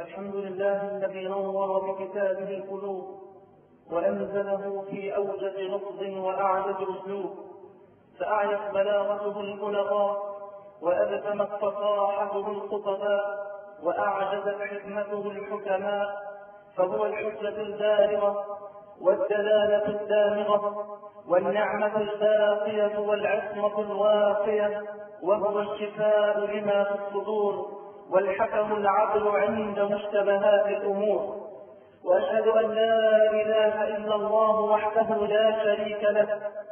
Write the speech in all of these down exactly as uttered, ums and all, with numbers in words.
الحمد لله الذي نور بكتابه القلوب وأنزله في أوجز لفظ وأعجز أسلوب، فأعيت بلاغته البلغاء وأبتمت فصاحته الخطباء وأعجزت حكمته الحكماء، فهو الحجة البالغة والدلالة الدامغة والنعمة الباقية والعصمة الواقية، وهو الشفاء لما في الصدور والحكم العدل عند مشتبهات الأمور. وأشهد أن لا إله إلا الله وحده لا شريك له،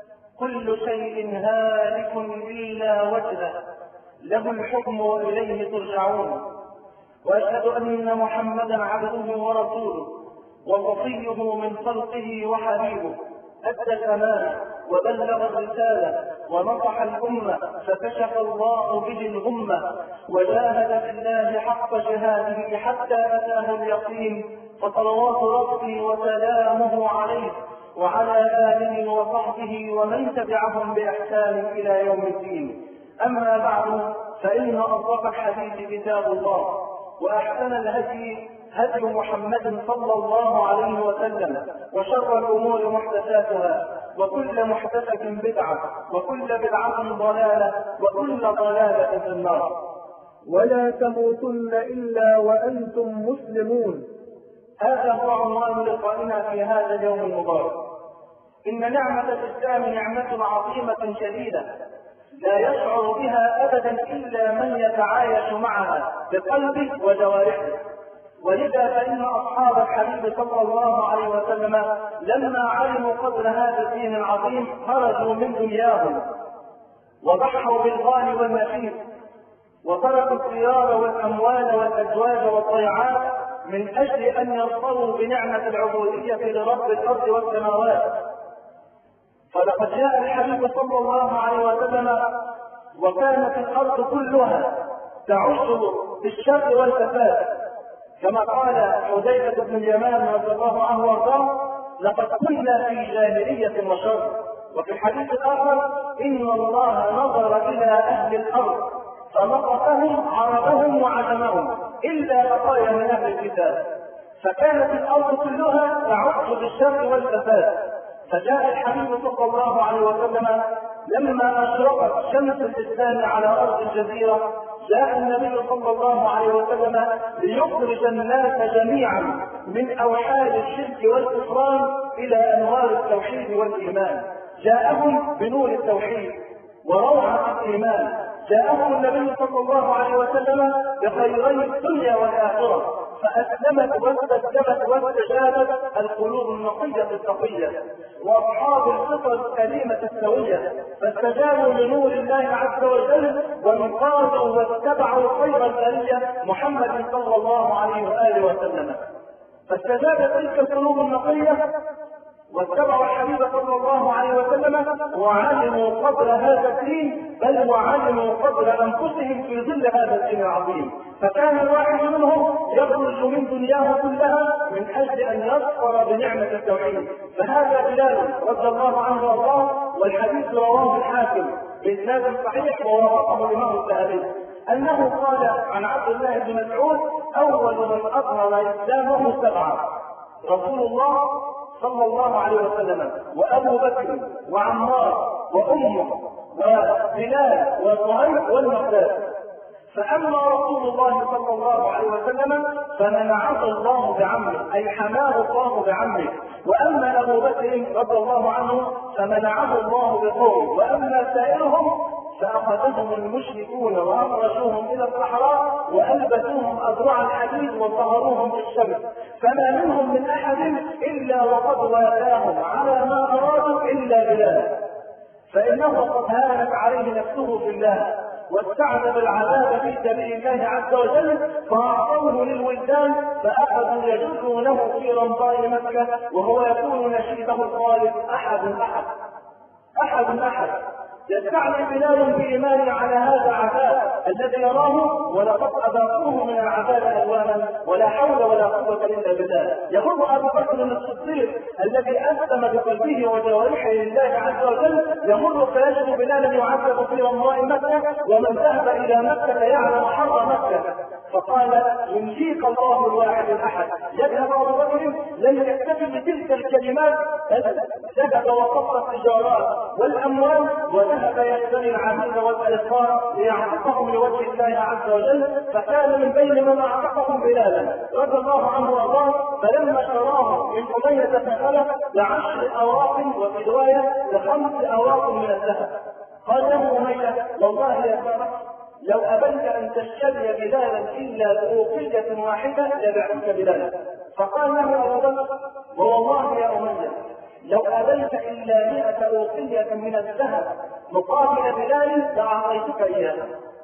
كل شيء هالك إلا وجهه، له الحكم وإليه ترجعون. وأشهد أن محمدا عبده ورسوله وصفيه من خلقه وحبيبه، أدى الأمانة وبلغ الرسالة ونصح الأمة فكشف الله به الغمة، وجاهد في الله حق جهاده حتى أتاه اليقين، فصلوات ربي وسلامه عليه وعلى آله وصحبه ومن تبعهم بإحسان إلى يوم الدين. أما بعد، فإن أصدق الحديث كتاب الله، وأحسن الهدي هدي محمد صلى الله عليه وسلم، وشر الأمور محدثاتها، وكل محدثة بدعة، وكل بدعة ضلالة، وكل ضلالة في النار. ولا تموتن إلا وأنتم مسلمون. هذا هو عنوان لقائنا في هذا اليوم المبارك. إن نعمة الإسلام نعمة عظيمة شديدة لا يشعر بها أبدا إلا من يتعايش معها بقلبه وجوارحه، ولذا فإن أصحاب الحبيب صلى الله عليه وسلم لما علموا قدر هذا الدين العظيم خرجوا من دنياهم وضحوا بالغالي والنفيس، وتركوا الديار والأموال والأزواج والضيعات من أجل أن يرضوا بنعمة العبودية لرب الأرض والسماوات. فلقد جاء الحبيب صلى الله عليه وسلم وكانت الأرض كلها تعج بالشر والفساد، كما قال حذيفة بن اليمان رضي الله عنه وارضاه: لقد كنا في جاهلية وشر. وفي الحديث الآخر: إن الله نظر إلى أهل الأرض فنطقهم عربهم وعجمهم إلا بقايا من أهل الكتاب. فكانت الأرض كلها تعج بالشر والفساد، فجاء الحبيب صلى الله عليه وسلم لما أشرقت شمس الإسلام على أرض الجزيرة، جاء النبي صلى الله عليه وسلم ليخرج الناس جميعا من أوحال الشرك والكفران إلى أنوار التوحيد والإيمان. جاءهم بنور التوحيد وروعة الإيمان، جاءهم النبي صلى الله عليه وسلم بخيري الدنيا والآخرة، فأسلمت واستسلمت واستجابت القلوب النقية التقية وأصحاب الفطر السليمة السوية، فاستجابوا لنور الله عز وجل وانقادوا واتبعوا خير البرية محمد صلى الله عليه وآله وسلم. فاستجابت تلك القلوب النقية واتبعوا الحبيب صلى الله عليه وسلم وعلموا قدر هذا الدين، بل وعلموا قدر انفسهم في ظل هذا الدين العظيم. فكان الواحد منهم يخرج من دنياه كلها من اجل ان يظفر بنعمه التوحيد. فهذا بلال رضي الله عنه وارضاه، والحديث رواه الحاكم باسناد صحيح ووافقه الامام الذهبي، انه قال عن عبد الله بن مسعود: اول من اظهر اسلامه سبعه: رسول الله صلى الله عليه وسلم، وأبو بكر، وعمار، وأمه، وبلال، وصهيب، والمقداد. فأما رسول الله صلى الله عليه وسلم فمنعه الله بعمه، أي حماه الله بعمه. وأما أبو بكر رضي الله عنه فمنعه الله بقوله. وأما سائرهم فأخذهم المشركون وأخرجوهم إلى الصحراء وألبسوهم أذرع الحديد وصهروهم بالشمس، فما منهم من أحد إلا وقد والاهم على ما أرادوا إلا بلال، فإنه قد هانت عليه نفسه في الله واستعذب العذاب في سبيل الله عز وجل، فأعطوه للولدان فأخذوا يجرونه في رمضاء مكة وهو يقول نشيده الخالد: أحد أحد أحد أحد. يستعلي بلال بإيمان على هذا العذاب الذي يراه، ولقد أذاقوه من العذاب ألوانا ولا حول ولا قوة إلا بالله. يقول أبو بكر الصديق الذي أسلم بقلبه وجوارحه لله عز وجل، يمر فيجد بلالا يعذب في رمضاء مكة، ومن ذهب إلى مكة يعلم حر مكة، فقال ينجيك الله الواحد الاحد. يذهب ابو بكر لم يكتفي بتلك الكلمات بل ذهب وصف التجارات والاموال وذهب يشتري العبيد والاسرار ليعتقهم لوجه الله عز وجل. فكان من بين من اعتقهم بلالا رضي الله عنه وارضاه. فلما اشتراه من اميه بن خلف بعشر اواق وفي روايه بخمس اواق من الذهب قال له اميه والله يا ساره لو أبيت أن تشتري بلالا إلا بأوقية واحدة لبعتك بلالا. فقال له أبو بكر والله يا أمية لو أبيت إلا مئة أوقية من الذهب مقابل بلال لأعطيتك إياها.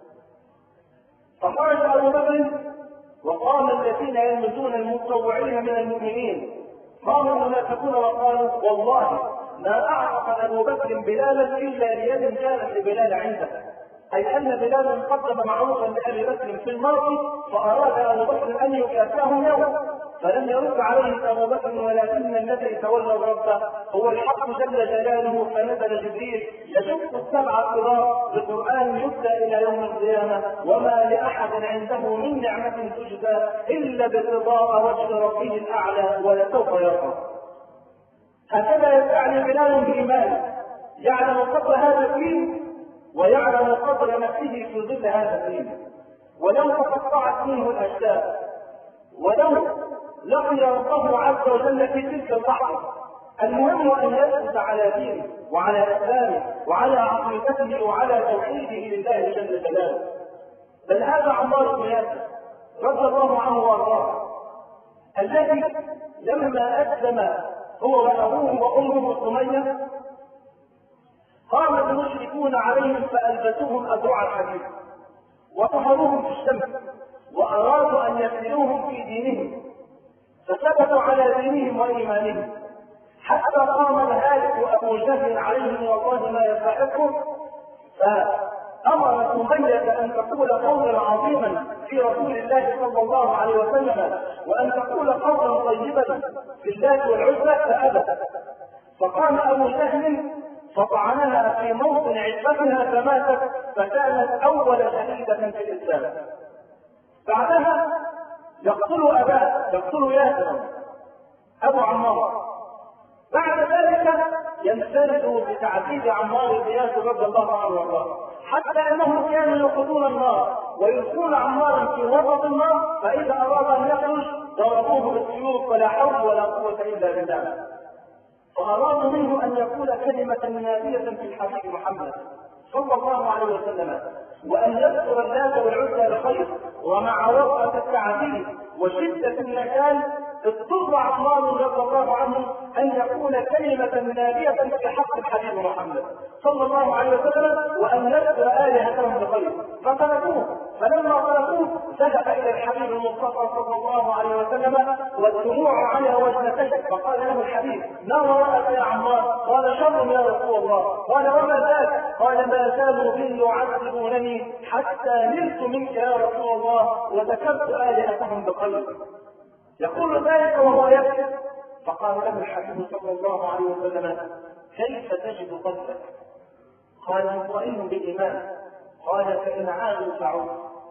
فخرج أبو بكر وقام الذين يلمزون المتطوعين من المؤمنين قام المنافقون وقالوا والله ما أعرف أبو بكر بلالا إلا ليد كانت لبلال عنده، أي أن بلالا قدم معروفا لأبي بكر في الماضي فأراد أبو بكر أن يكافئهم يوم فلم يرد عليه أبو بكر ولكن الذي تولى الرب هو الحق جل جلاله. فنزل جبريل يشق السبع الطراب بقرآن يبدأ إلى يوم القيامة وما لأحد عنده من نعمة تجزى إلا بارتضاء وجه ربه الأعلى ولسوف يرضى. هكذا يستعني بلال بإيمانه يعلم قدر هذا الدين ويعلم قدر نفسه في ظل هذا الدين. ولو تقطعت منه الاشياء ولو لقي ربه عز وجل في تلك اللحظه المهم ان يثبت على دينه وعلى اسلامه وعلى عقيدته وعلى توحيده لله جل جلاله. بل هذا عمار بن ياسر رضي الله عنه وارضاه الذي لما اسلم هو وابوه وامه سميه قام المشركون عليهم فألبسوهم أذرع الحديد وطهروهم في الشمس وأرادوا أن يفتنوهم في دينهم فثبتوا على دينهم وإيمانهم حتى قام الهالك أبو جهل عليهم والله ما يستحقه فأمر سمية أن تقول قولا عظيما في رسول الله صلى الله عليه وسلم وأن تقول قولا طيبا في الله والعزى فأبت. فقام أبو جهل فطعنها في موطن عزتها فماتت فكانت اول شهيدة في الاسلام. بعدها يقتل اباه يقتل ياسر ابو عمار. بعد ذلك ينفرد بتعذيب عمار بن ياسر رضي الله عنه وارضاه حتى انهم كانوا يوقدون النار ويلقون عمارا في وسط النار فاذا اراد ان يخرج ضربوه بالسيوف ولا حول ولا قوة الا بالله. فأرادوا منه أن يقول كلمة نافية في الحبيب محمد صلى الله عليه وسلم وأن يذكر اللات والعزى بخير. ومع وقعة التعذيب وشدة النكال اضطر عمار رضي الله عنه أن يقول كلمة نافية في حق الحبيب محمد صلى الله عليه وسلم وأن يذكر آلهتهم بخير. فتركوه فلما تركوه ذهب إلى الحبيب المصطفى صلى الله عليه وسلم والدموع على وجنته فقال له الحبيب ما وراءك يا عمار؟ قال شر يا رسول الله. قال وما ذاك؟ قال ما زالوا بي يعذبونني حتى نلت منك يا رسول الله وذكرت آلهتهم بخير. يقول ذلك وهو يبكي. فقال له الحبيب صلى الله عليه وسلم كيف تجد قلبك؟ قال مطمئن بالإيمان. قال فإن عادوا فعود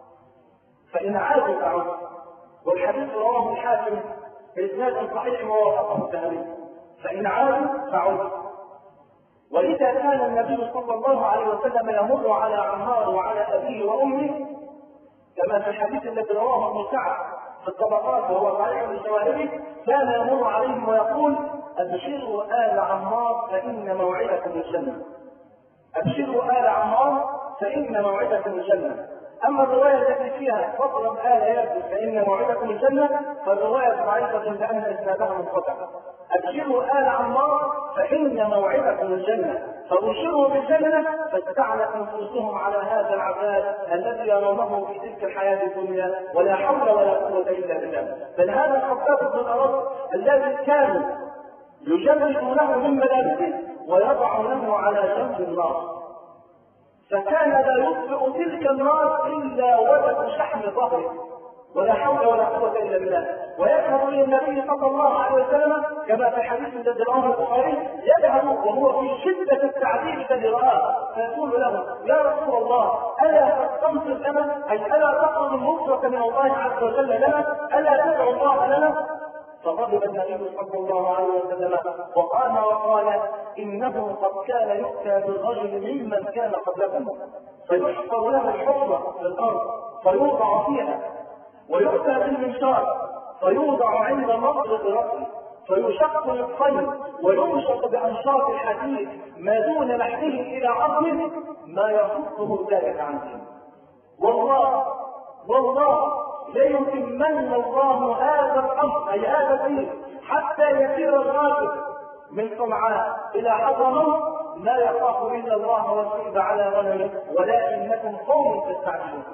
فإن عادوا فعود. والحديث رواه الحاكم بإسناد صحيح ووافقه الذهبي. فإن عادوا فعود. وإذا كان النبي صلى الله عليه وسلم يمر على عمار وعلى أبيه وأمه كما في الحديث الذي رواه ابن سعد في الطبقات وهو صحيح الجواهري كان يمر عليهم ويقول أبشروا آل عمار فإن موعدكم الجنة. أبشروا آل عمار فإن موعدكم الجنة. أما الرواية التي فيها فضل آل ياسر فإن موعدكم الجنة فالرواية ضعيفة لأن إسنادها منقطع. أبشروا آل عمار فإن موعدكم الجنة فبشروا بالجنة فاستعنت نفوسهم على هذا العذاب الذي يرونه في تلك الحياة الدنيا ولا حول ولا قوة إلا بالله. بل هذا الخطاب بن الأرض الذي كانوا يجردونه من ملابسه ويضعونه على جنب النار فكان لا يطفئ تلك النار إلا ولد شحم ظهره ولا حول ولا قوة إلا بالله. ويذهب إلى النبي صلى الله عليه وسلم كما في حديث الذي رواه البخاري، يذهب وهو في شدة التعذيب الذي رآه فيقول له: يا رسول الله، ألا تستنصر لنا؟ أي ألا تطلب النصرة من الله عز وجل لنا؟ ألا تدعو الله لنا؟ فغضب النبي صلى الله عليه وسلم وقام وقال: إنه قد كان يؤتى بالرجل ممن كان قبلكم فيحفر له الحفرة في الأرض فيوضع فيها، ويؤتى بالمنشار فيوضع عند مطرق رأسه فيشق الخيل وينشق بأنشاط الحديد ما دون لحمه إلى عظمه ما يصده ذلك عن دينه. والله والله ليتمن الله هذا الأمر أي هذا الدين حتى يسير الراكب من صنعاء إلى حضرموت لا يخاف إلا الله والسيف على غنمه ولكنكم قوم تستعجلون.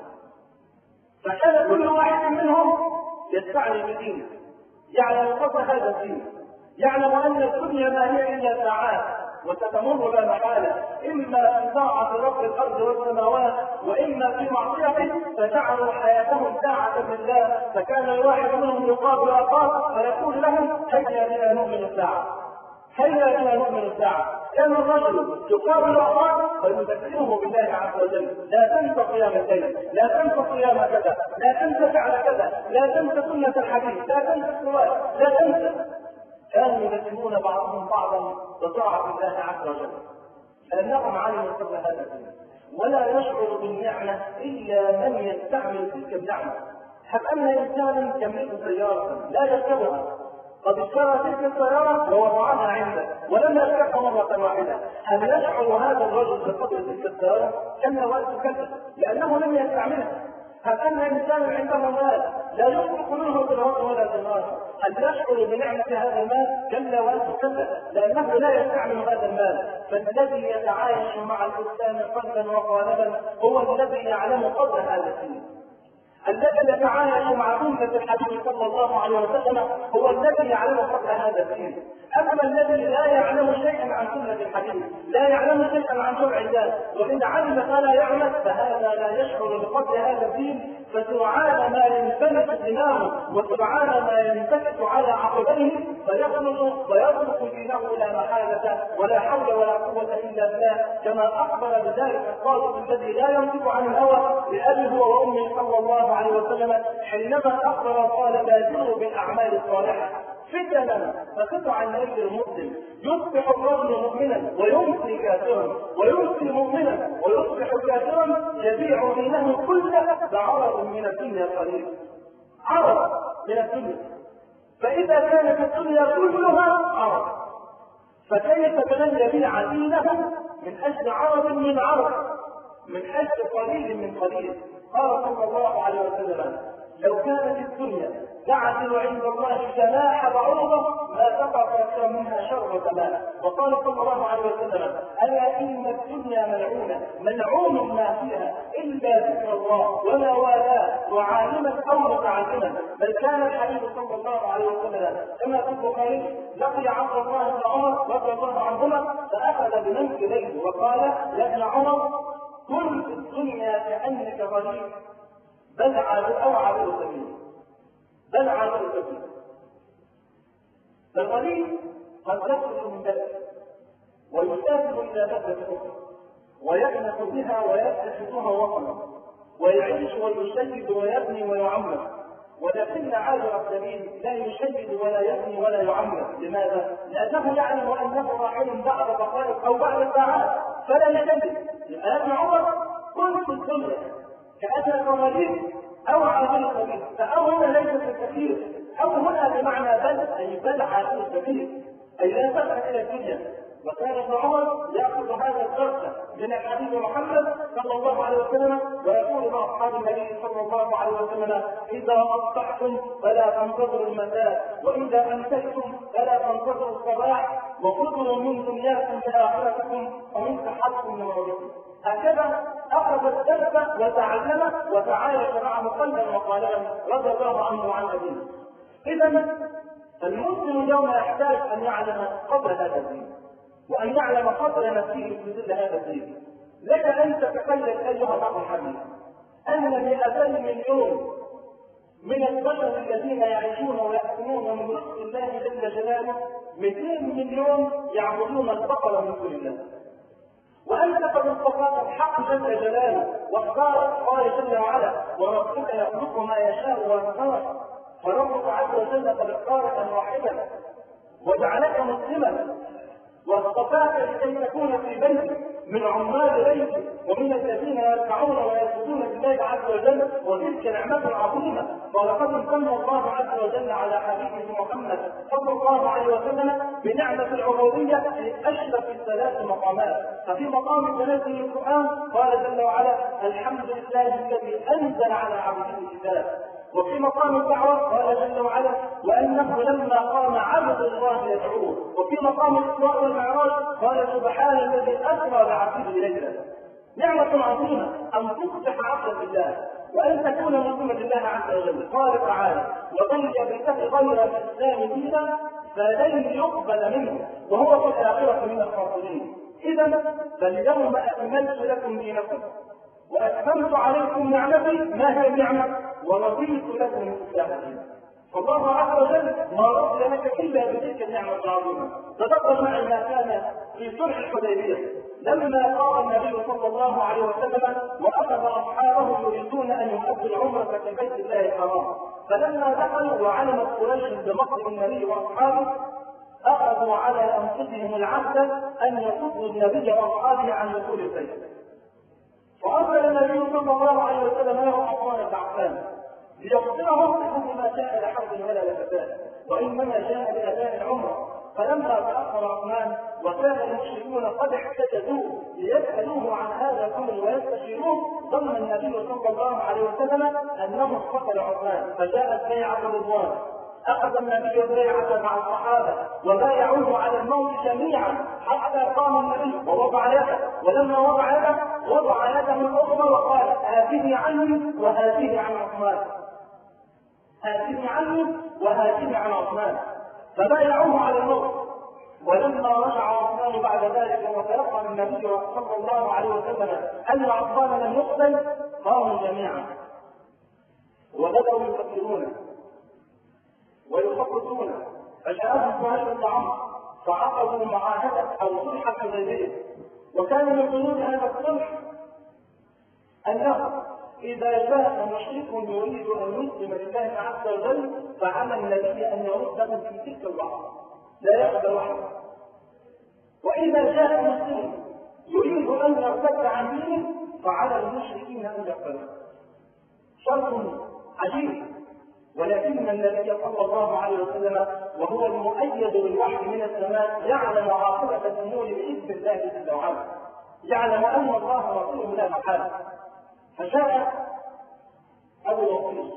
فكان كل واحد منهم يستعجل بدينه، يعلم قدر هذا الدين، يعلم أن الدنيا ما هي إلا ساعات وستمر لا محالة، إما في طاعة رب الأرض والسماوات وإما في معصيته، فجعلوا حياتهم ساعة لله. فكان الواحد منهم يقابل أخاه فيقول له: هيا بنا نؤمن الساعة، هيا بنا نؤمن الساعة. كان الرجل يقابل أخاه فيذكره بالله عز وجل: لا تنسى قيام الليل، لا تنسى قيام كذا، لا تنسى فعل كذا، لا تنسى سنة الحديث، لا تنسى الصلاة، لا تنسى. كانوا يذكرون بعضهم بعضا بطاعة الله عز وجل لأنهم علموا قبل هذا الدين، ولا يشعر بالنعمة إلا من يستعمل تلك النعمة. هب أن إنسانا يملك سيارة لا يركبها، قد اشترى تلك السيارة ووضعها عنده ولم يركبها مرة واحدة، هل يشعر هذا الرجل بقدر تلك السيارة؟ كما وقت كذا لأنه لم يستعملها. هل أن إنسان عنده مال لا ينفق منه بالوقت ولا بالنار، هل يشعر بنعمة هذا المال؟ كلا وكلا لأنه لا يستعمل هذا المال. فالذي يتعايش مع الإنسان قلبا وقالبا هو الذي يعلم قدر هذا الدين. الذي يتعايش مع أمة الحبيب صلى الله عليه وسلم هو الذي يعلم قدر هذا الدين. أما الذي لا يعلم شيئا عن سنة الحديث، لا يعلم شيئا عن شرع الله، وإن علم فلا يعمل، فهذا لا يشعر بقدر هذا الدين. فسرعان ما ينفلت دماغه وسرعان ما ينتكس على عقبيه فيخلص ويترك دينه لا محالة ولا حول ولا قوة إلا بالله، كما أخبر بذلك الصادق الذي لا ينطق عن الهوى بأبي هو وأمي صلى الله عليه وسلم حينما أخبر قال: بادروا بالأعمال الصالحة فتنا كقطع الليل المظلم، يصبح الرجل مؤمنا ويمسي كافرا، ويمسي مؤمنا ويصبح كافرا، يبيع دينه كله بعرض من الدنيا قليل، عرض من الدنيا. فإذا كانت الدنيا كلها عرض، فكيف بمن يبيع دينه من أجل عرض من عرض، من أجل قليل من قليل؟ قال صلى الله عليه وسلم: لو كانت الدنيا تعدل عند الله جناح بعوضة ما تقع أكثر منها شر زمان. وقال صلى الله عليه وسلم: ألا إن الدنيا ملعونة ملعون ما فيها إلا ذكر الله ولا والاه وعالما أو متعلما. بل كان الحبيب صلى الله عليه وسلم كما في البخاري لقي عبد الله بن عمر رضي الله عنهما فأخذ بمنكبيه وقال: يا ابن عمر، كن في الدنيا كأنك غريب بل عابد أو عابد سبيل، بل عابد سبيل. فالغريب قد يخرج من بلد ويسافر إلى بلدة أخرى ويكنس بها ويتخذها وطنا ويعيش ويشيد ويبني ويعمر، ولكن عابر السبيل لا يشيد ولا يبني ولا يعمر. لماذا؟ لأنه يعلم أنه راحل بعد دقائق أو بعد ساعات فلا يشيد. لأن عمر كن في الدنيا كأنك غريب أو عابر سبيل، فأو هنا ليس في الكثير، أو هنا بمعنى بل أي بل عابر سبيل أي لا تذهب إلى الدنيا. وكان ابن عمر يأخذ هذا الدرس من الحبيب محمد صلى الله عليه وسلم ويقول مع أصحاب النبي صلى الله عليه وسلم: إذا أصبحتم فلا تنتظروا المساء، وإذا أمسيتم فلا تنتظروا الصباح، وخذوا من دنياكم بآخرتكم ومن صحتكم من مرضكم. هكذا أخذ الدرس وتعلم وتعايش معه قلبا وقالبا رضي الله عنه وعن أبيه. إذا المسلم اليوم يحتاج أن يعلم قدر هذا الدين وأن يعلم قدر نفسه في ظل هذا الدين. لك أن تتخيل أيها الأخ الحبيب أن مئتي مليون من البشر الذين يعيشون ويأكلون من رزق الله جل جلاله مئتين مليون يعبدون البقر من دون الله. وأنت قد اصطفاك الحق جل جلاله واختارك، قال جل وعلا: وربك يخلق ما يشاء ويختار. فربك عز وجل قد اختارك واحدا وجعلك مسلما واصطفاك لكي تكون في بيتك من عمال بيتك ومن الذين يركعون ويسجدون لله عز وجل، وتلك نعمة عظيمة. ولقد امتن الله عز وجل على حبيبه محمد صلى الله عليه وسلم بنعمة العبودية في أشرف الثلاث مقامات. ففي مقام تنزل القرآن قال جل وعلا: الحمد لله الذي أنزل على عبده الكتاب. وفي مقام الدعوة قال جل وعلا: وأنه لما قام عبد الله يدعوه. وفي مقام الإسراء والمعراج قال: سبحان الذي أسرى بعبده ليلا. نعمة عظيمة أن تصبح عبدا لله وأن تكون مسلما لله عز وجل. قال تعالى: ومن يبتغي غير الإسلام دينا فلن يقبل منه وهو في الآخرة من الخاسرين. إذا فاليوم أكملت لكم دينكم وأتممت عليكم نعمتي. ما هي النعمة؟ ورضيت لكم الإسلام دينا. فالله عز وجل ما رضي لك إلا بتلك النعمة العظيمة. تذكر معي ما كان في صلح الحديبية لما قام النبي صلى الله عليه وسلم وأخذ أصحابه يريدون أن يؤدوا العمرة في بيت الله الحرام. فلما دخلوا وعلمت قريش بمقدم النبي وأصحابه أخذوا على أنفسهم العهد أن يصدوا النبي وأصحابه عن دخول البيت. فأرسل النبي صلى الله عليه وسلم له عثمان بن عفان ليخبرهم أنه ما جاء لحرب ولا لفساد وإنما جاء لأداء العمرة. فلما تأخر عثمان وكان المشركون قد احتجزوه ليسألوه عن هذا كله ويستشيروه، ظن النبي صلى الله عليه وسلم أنه اقتتل عثمان فجاءت بيعة رضوان. أخذ النبي البيعة مع الصحابة وبايعوه على الموت جميعا حتى قام النبي ووضع يده، ولما وضع يده وضع يده الأخرى وقال: هذه عني وهذه عن عثمان، هذه عني وهذه عن عثمان. فبايعوه على الموت. ولما رجع عثمان بعد ذلك وتيقن النبي صلى الله عليه وسلم أن عثمان لم يقتل قاموا جميعا وبدأوا يفكرون ويخططون. فجاءهم سهيل بن عمرو فعقدوا معاهدة أو صلح الحديبية. وكان من بنود هذا الصلح أنه إذا جاء مشرك يريد أن يسلم لله عز وجل فعلى النبي أن يرده في تلك اللحظة لا يقبل وحده. وإذا جاء مسلم يريد أن يرتد عن دينه فعلى المشركين أن يقبلوا. شرط عجيب، ولكن النبي صلى الله عليه وسلم وهو المؤيد بالوحي من السماء يعلم عاقبة الأمور بإذن الله جل وعلا، يعلم أن الله رسوله لا محالة. فجاء أبو وقيل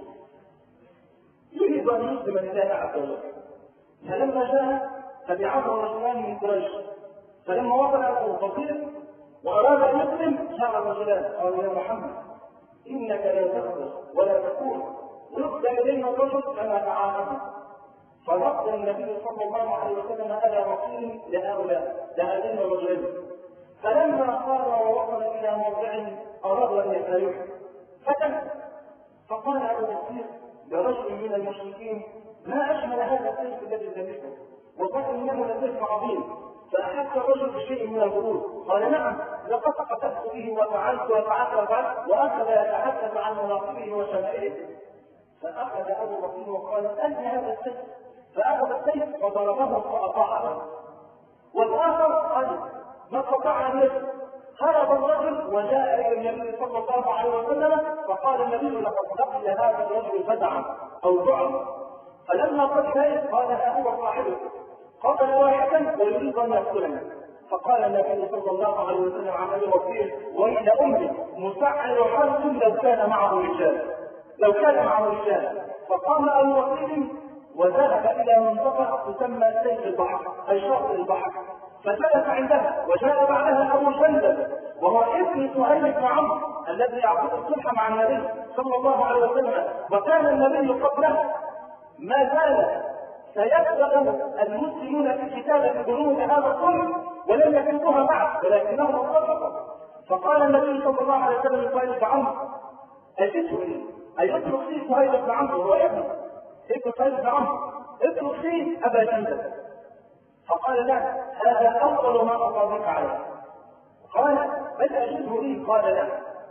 يريد أن يسلم لله عز وجل. فلما جاء تبعه رجلان من قريش. فلما وصل أبو وقيل وأراد أن يسلم جاء الرجلان قالوا: يا محمد إنك لا تخبر ولا تكون ويقبل إلينا الرجل كما تعاهدنا. فرد النبي صلى الله عليه وسلم على وقيل لهؤلاء لهذين الرجلين. فلما صار ووصل إلى موضع أرادوا أن يسألوه فكان فقال أبو بكر لرجل من المشركين: ما أجمل هذا السيف الذي لبسه، وقال إنه لسيف عظيم. فأحس الرجل بشيء من الغرور قال: نعم لقد قتلت به وفعلت وفعلت وفعلت، وأخذ يتحدث عن مناقبه وشمائله. فأخذ أبو بكر وقال: أنت هذا السيف. فأخذ السيف وضربه فأطاعه. والآخر قال: ما استطاع أن يسلم. هرب الرجل وجاء إلى النبي صلى الله عليه وسلم فقال النبي: لقد لقي هذا الرجل فزعا أو ذعرا. فلما قتل قال: ها هو صاحبه قتل واحدا ويريد أن يقتلنا. فقال النبي صلى الله عليه وسلم عن أبي بكر: وإلى أمي مسعر حرب لو كان معه رجال، لو كان معه رجال. فقام أبو بكر وذهب إلى منطقة تسمى سيف البحر أي شاطئ البحر، فجلس عندها. وجاء بعدها أبو جندل وهو ابن سهيل بن عمرو الذي يعقد الصلح مع النبي صلى الله عليه وسلم. وكان النبي قبله ما زال سيبدأ المسلمون في كتابة بنود هذا الصلح ولم يكتبوها بعد ولكنهم اتفقوا. فقال النبي صلى الله عليه وسلم لسهيل بن عمرو: أجده لي أي اترك فيه سهيل بن عمرو هو ابنه، ابن سهيل بن عمرو، اترك فيه أبا جندل. فقال لا، هذا أول ما أصابك عليه. قال بل أجده لي، قال لا.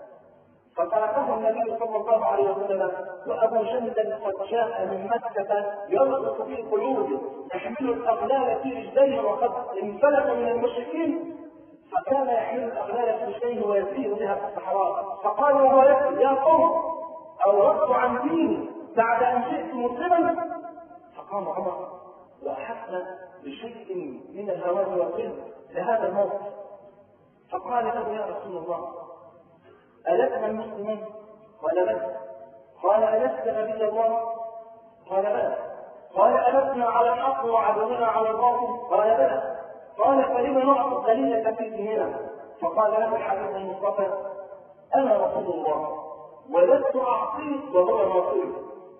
فتركه النبي صلى الله عليه وسلم، وأبو جندل قد جاء من مكة يرقص في قلوبه، يحمل الأغلال في رجليه وقد انفلت من المشركين، فكان يحمل الأغلال في رجليه ويسير بها في الصحراء. فقال وهو يقول: يا قوم، أوردت عن ديني بعد أن جئت مسلما؟ فقام عمر وأحس بشيء من الهوان والغل لهذا الموقف، فقال له: يا رسول الله، ألسنا المسلمون؟ قال بلى. قال: ألست نبي الله؟ قال بلى. قال: ألسنا على الحق وعدونا على الباطل؟ قال بلى. قال: فلم نعطي الدليل في ديننا؟ فقال له الحبيب المصطفى: أنا رسول الله ولست أعصيك وهو ناصرك.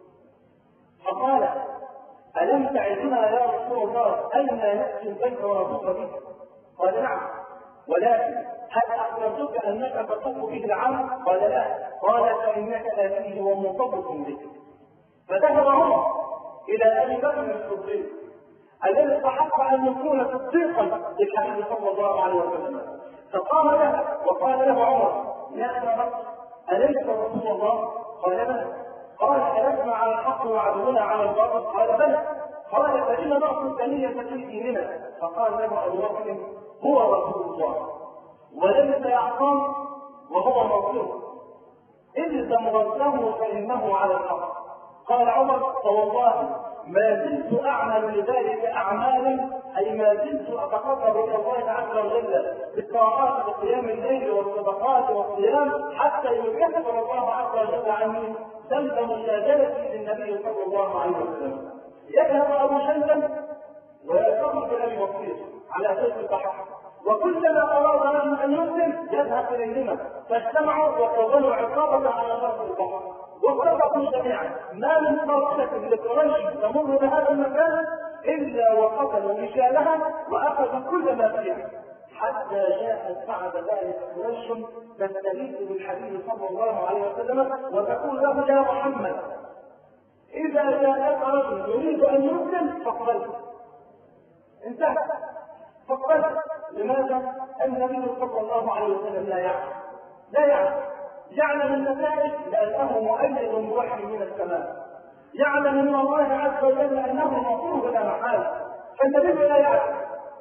فقال: ألم تعدنا يا رسول الله أن نأتي البيت ونطوف به؟ قال: نعم، ولكن هل أخبرتك أنك تطوف به العام؟ قال: لا. قال: فإنك آتيه ومطوف به. فذهب عمر إلى أبي بكر الصديق الذي استحق أن يكون صديقا للحبيب صلى الله عليه وسلم، فقام له وقال له عمر: يا أبا بكر، أليس رسول الله؟ قال: بلى. قال: ألسنا على الحق وعدونا على الباطل؟ قال: بلى. قال: فإن نعطي الدنية في ديننا؟ فقال له أبو بكر: هو رسول الله وليس يعصم وهو مرسول، إلزم غزه فإنه على الحق. قال عمر: فوالله ما زلت أعمل لذلك أعمالا، أي ما زلت أتقرب إلى الله عز وجل بالطاعات وقيام الليل والصدقات والصيام حتى يكفر الله عز وجل عني ذنب مجادلتي للنبي صلى الله عليه وسلم. يذهب أبو جندل ويلتقي بأبي بصير على سيف البحر، وكلما أراد رجل أن يسلم يذهب إليهما، فاجتمعوا وكونوا عصابة على شرف البحر وصدقوا جميعا. ما من قافلة لقريش تمر بهذا المكان إلا وقتلوا رجالها وأخذوا كل ما فيها، حتى جاءت بعد ذلك قريش تستغيث بالحبيب صلى الله عليه وسلم وتقول له: يا محمد، إذا جاءك رجل يريد أن يسلم فاقبله. انتهى، فاقبله. لماذا؟ النبي صلى الله عليه وسلم لا يعلم، لا يعلم يعلم النتائج لأنه مؤيد بوحي من السماء، يعلم من الله عز وجل أنه مطلوب بلا محالة، فالنبي لا يعلم.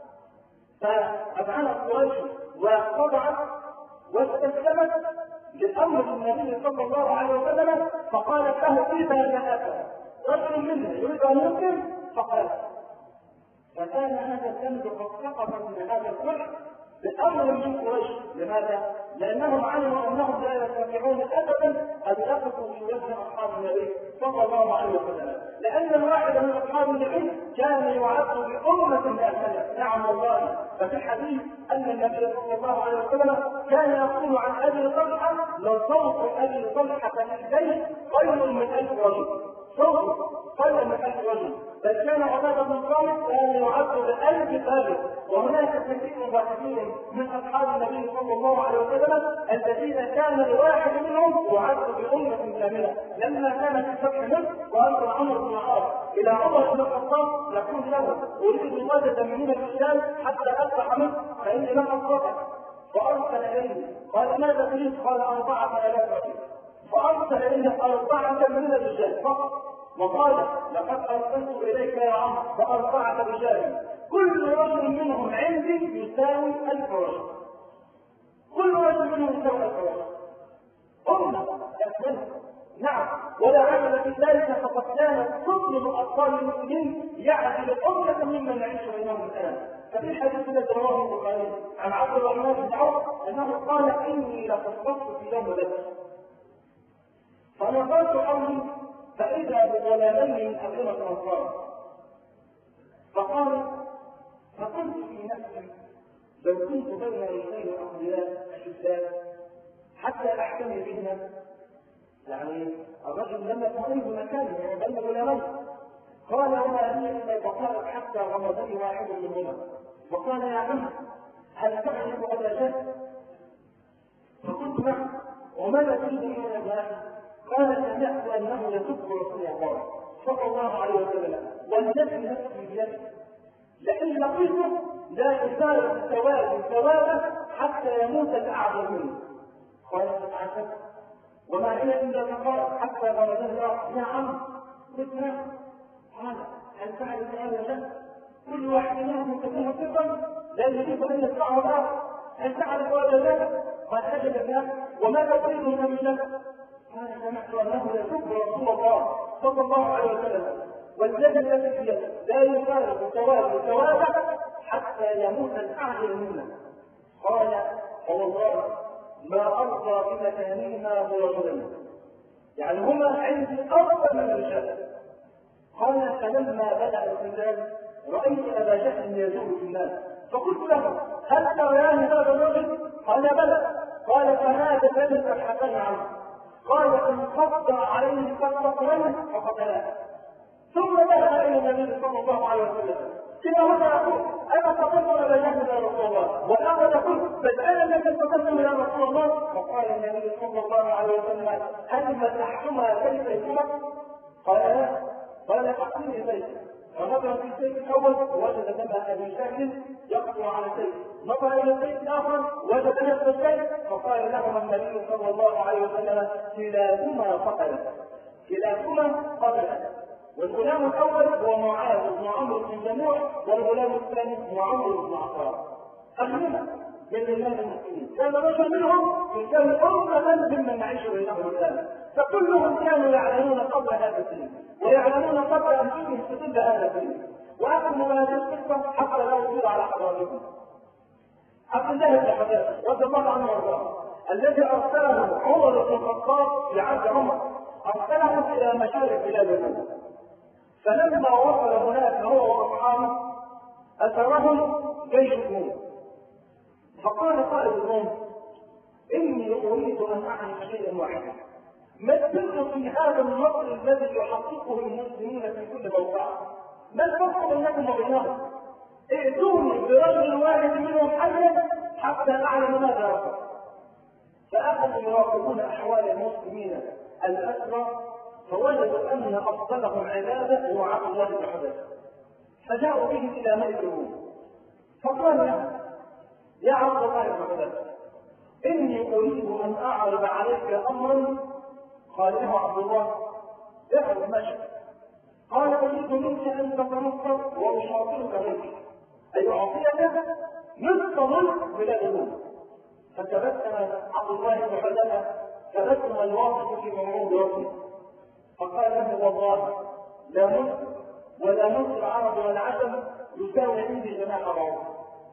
فأذعنت قريش وخضعت واستسلمت لأمر النبي صلى الله عليه وسلم، فقالت له: إذا جاءك رجل منه يريد أن يسلم فقال. فكان هذا الذنب قد سقط من هذا الكفر بأمر من قريش. لماذا؟ لأنهم علموا أنهم لا يستطيعون أبدا أن يقفوا في وجه أصحاب النبي صلى الله عليه وسلم، لأن الواحد من أصحاب النبي كان يعد بأمة مؤمنة. نعم والله. ففي الحديث أن النبي صلى الله عليه وسلم كان يقول عن أبي طلحة: لصوت أبي طلحة في الليل خير من ألف رجل، صوت خير من ألف رجل. بل كان عبادة بن صامت كان يعد بألف ثابت. وهناك كثير وكثير من أصحاب النبي صلى الله عليه وسلم الذين كان الواحد منهم يعد بأمة كاملة. لما كان في فتح مصر وأرسل عمر بن العاص إلى عمر بن الخطاب يقول له: أريد مادة من الرجال حتى أفتح مصر فإني لم أستطع. فأرسل إليه، قال: ماذا تريد؟ قال: أربعة آلاف رجل. فأرسل إليه أربعة من الرجال فقط، وقال: لقد أرسلت إليك يا عمرو بأربعة رجال، كل رجل منهم عندي يساوي ألف رجل، كل رجل منهم يساوي ألف رجل. أمة أسلمت. نعم، ولا عمل في ذلك، فقد كانت تطلب أطفال المسلمين يعدل أمة ممن يعيش بينهم الآن. ففي الحديث الذي رواه البخاري عن عبد الرحمن بن عوف أنه قال: إني لتصدقت في يوم بدر، فنظرت حولي فإذا بغلامين من أبناء الأنصار، فقال: فقلت في نفسي: لو كنت بين رجلين أقوياء شداد حتى أحتمي بهما. يعني الرجل لم يطمئن بمكانه وبين غلامين. قال: وما لي إلا بقاء حتى غمضني واحد منهما وقال: يا عم، هل تعرف أبا جهل؟ فقلت: نعم. وماذا تريد من أبا؟ قال سمعت انه يسب رسول الله صلى الله عليه وسلم والذي نفسي بيده لئن لقيته لا يسارع الثواب ثوابه حتى يموت الاعظم منه. قال فتعجب وما هي الا دقائق حتى بلغنا يا عم قلنا قال هل تعرف هذا له؟ كل واحد منهم تكون صفا لا يجب ان يدفعه الاخر. هل تعرف هذا له؟ قال اجل له وما تريد من له؟ قال سمعت انه يسب رسول الله صلى الله عليه وسلم والذي الذي لا يفارق ثواب ثوابه حتى يموت الاعجل منا. قال فوالله ما ارضى بمكانهما برجلين يعني هما عندي افضل من الرجال. قال فلما بدا القتال رايت ابا جهل يزول في الناس فقلت له هل تريان هذا الرجل؟ قال بلى. قال فهذا الذي تبحثان عنه. قال انقض عليه فترتين فقتلاه. ثم ذهب الى النبي صلى الله عليه وسلم كما هو يقول انا قتلت ابا جهل يا رسول الله وانا تقول بل انا الذي قتلته يا رسول الله. فقال النبي صلى الله عليه وسلم هل مسحتما سيفيكما؟ قال لا. قال فاعطيني سيفي. فنظر في السيف الاول وجد دم ابي جهل يقطع على السيف. نظر الى السيف الاخر وجد نفس السيف. فقال لهما النبي صلى الله عليه وسلم كلاهما قتل كلاهما قتل. والغلام الاول هو معاذ بن عمرو بن جموع والغلام الثاني هو عمرو بن عطاء. اهلنا من بلاد المسلمين كان رجل منهم كان امه ممن نعيش بينهم الان فكلهم كانوا يعلمون قبل هذا الدين ويعلمون قبل ان تدل هذا الدين. واكمل هذه القصه حتى لا يطيل على حضراتكم. عبد الله بن حذافه رضي الله عنه وارضاه الذي ارسله عمر بن الخطاب في عهد عمر ارسله الى مشارق بلاد الروم. فلما وصل هناك هو واصحابه اثرهم جيش الروم. فقال قائد الروم اني اريد ان اعرف شيئا واحدا ما السر في هذا النصر الذي يحققه المسلمين في كل موقع؟ ما الفرق بينكم وبينهم؟ ائتوني برجل واحد منهم حيا حتى اعلم ماذا يفعل. فاخذوا يراقبون احوال المسلمين الاسرى فوجدوا ان افضلهم عباده هو عبد الله بن حذافه. فجاءوا به الى ملك الروم فقال له يا عبد الله بن حذافه اني اريد ان اعرض عليك امرا. قال له عبد الله اعرض ما شئت. قال اريد منك ان تتنصر واشاطرك منك اي اعطيك نصف ملك بلاد الروم. فتبسم عبد الله بن حذافه تبسم الواثق في مرور راسه فقال له والله لا ملك ولا ملك العرب ولا العجم يساوي عندي جناح بعوض.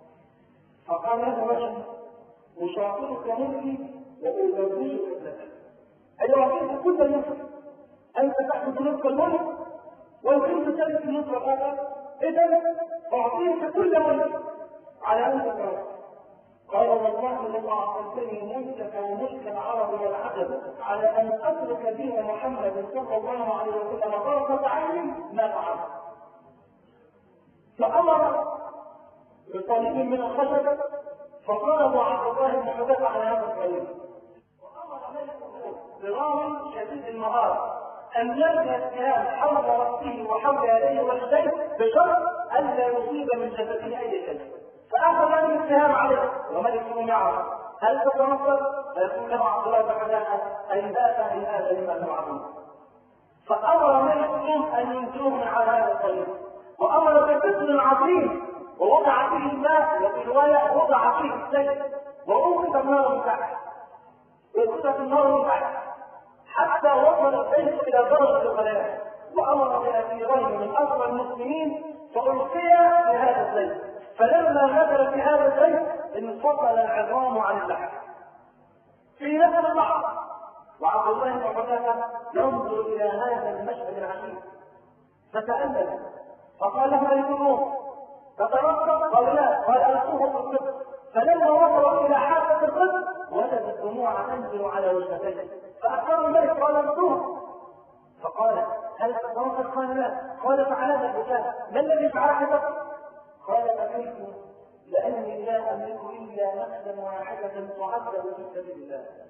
فقال له رجل اشاطرك ملكي وازوجك لك اي اعطيك كل الملك. انت تاخذ نصف الملك وانت تملك النصف الاخر اذا اعطيك كل ملك على ان تتوكل. قال والله لما اعطيتني ملكك وملك العرب والعجم على ان اترك دين محمد صلى الله عليه وسلم طرفه عين ما فعلت. فامر بصليب من الخشب فطلبوا عبد الله بن حذافه على هذا الصليب. وامر ملك برام شديد المهاره ان يرمي السهام حول راسه وحول يديه ورجليه بشرط الا يصيب من جسده اي شيء. فاخذ من السهام عليه وملك الروم يعرف هل تتنصر؟ فيقول له عبد الله بن حذافه اي ذات من هذا لما توعدون. فامر ملك الروم ان ينزلوه من على هذا الطريق وامر بقسم عظيم ووضع فيه الماء وفي روايه وضع فيه السيف واوقد النار من تحت وقدت النار من تحت حتى وصل السيف الى درجه الغلاء. وامر باسيرين من اسرى المسلمين فالقيا في هذا السيف. فلما نزل في هذا السيف انفصل العظام عن اللحم في نفس اللحظه. وعبد الله بن حذافه ينظر الى هذا المشهد العجيب فتألم فقال له ملك الروم فتنصر؟ قال لا. قال القوه في القدس. فلما وصلوا الى حافه القدس وجد الدموع تنزل على وجهتيه فاخبر الملك قال القوه. فقال هل تتنصر؟ قال لا. قال فعلى البكاء ما الذي فعلت؟ قال بكيت لاني لا املك الا نفسا واحده تعذب في سبيل الله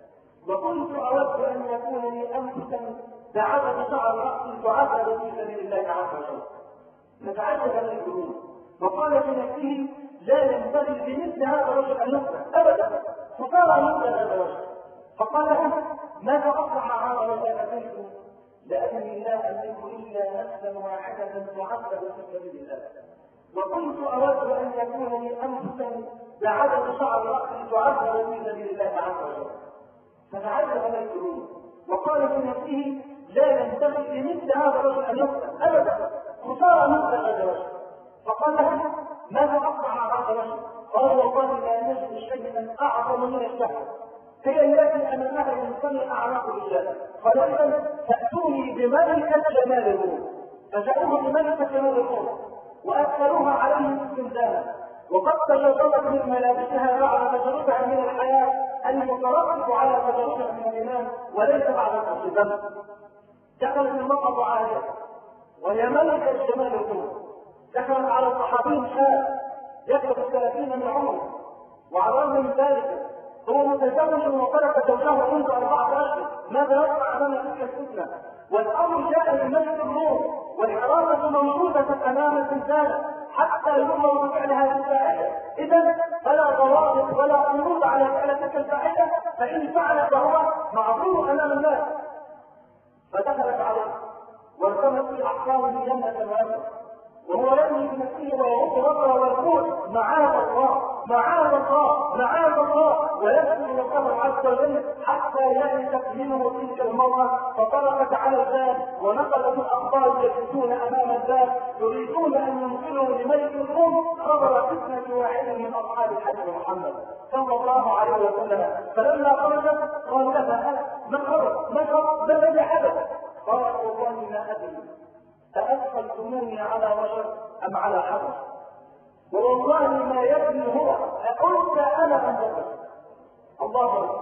وكنت أود أن يكون لي أنفسا بعدد شعر رأسي تعذب في سبيل الله عز وجل. نتعجب من القلوب. وقال في نفسه لا ينبغي لمثل هذا الرجل أن يقتل أبدا، فقال أن يقتل هذا الرجل. فقال له ماذا أصلح هذا الرجل أتيته؟ لأن لا أملك إلا نفسا واحدة تعذب في سبيل الله. وكنت أود أن يكون لي أنفسا بعدد شعر رأسي تعذب في سبيل الله عز وجل. فتعجب من القلوب. وقال في نفسه لا ينبغي لمثل هذا الرجل أن يقتل أبدا، فصار أن يقتل هذا الرجل. فقال له ماذا أصنع مع هذا الرجل؟ قال والله لا نجد شيئا أعظم من الشهوة، هي التي أمامها ينتمي أعناق الرجال. قال إذا تأتوني بملكة جمال الروم. فجاءوها بملكة جمال الروم وأدخلوها عليه استنزالا، وقد تجردت من ملابسها بعد تجربها من الحياة المترتب على تجربها من الإيمان وليس بعد الانصدام. دخلت المرأة عالية وهي ملكة جمال الروم، دخلت على الصحابي شاب يكتب الثلاثين من عمره، وعلى الرغم من ذلك هو متزوج وترك زوجه منذ أربعة أشهر. ماذا يصنع أمام تلك الفتنة؟ والأمر جاء من ملك الروم والحراسة موجودة أمام الزنزانة حتى يؤمر بفعل هذه الفاحشة. إذا فلا ضوابط ولا قيود على فعل تلك الفاحشة، فإن فعل فهو معذور أمام الناس. فدخلت عليه وارتمت في أحكامه جنة وأسر، وهو يرمي بنفسه ويغض بصره ويقول معاذ الله معاذ الله معاذ الله، ويسأل الله عز وجل حتى يأتت منه تلك المرة. فطرقت على الباب ونقلت الأخبار يجلسون أمام الباب يريدون أن ينقلوا لملك الروم خبر فتنة واحد من أصحاب الحبيب محمد صلى الله عليه وسلم. فلما خرجت قال لها ما خرج ما خرج ما الذي حدث؟ قال والله ما أدري أأدخلتموني على بشر أم على حجر، والله ما يبني هو أقلت أنا أم بشر. الله أكبر.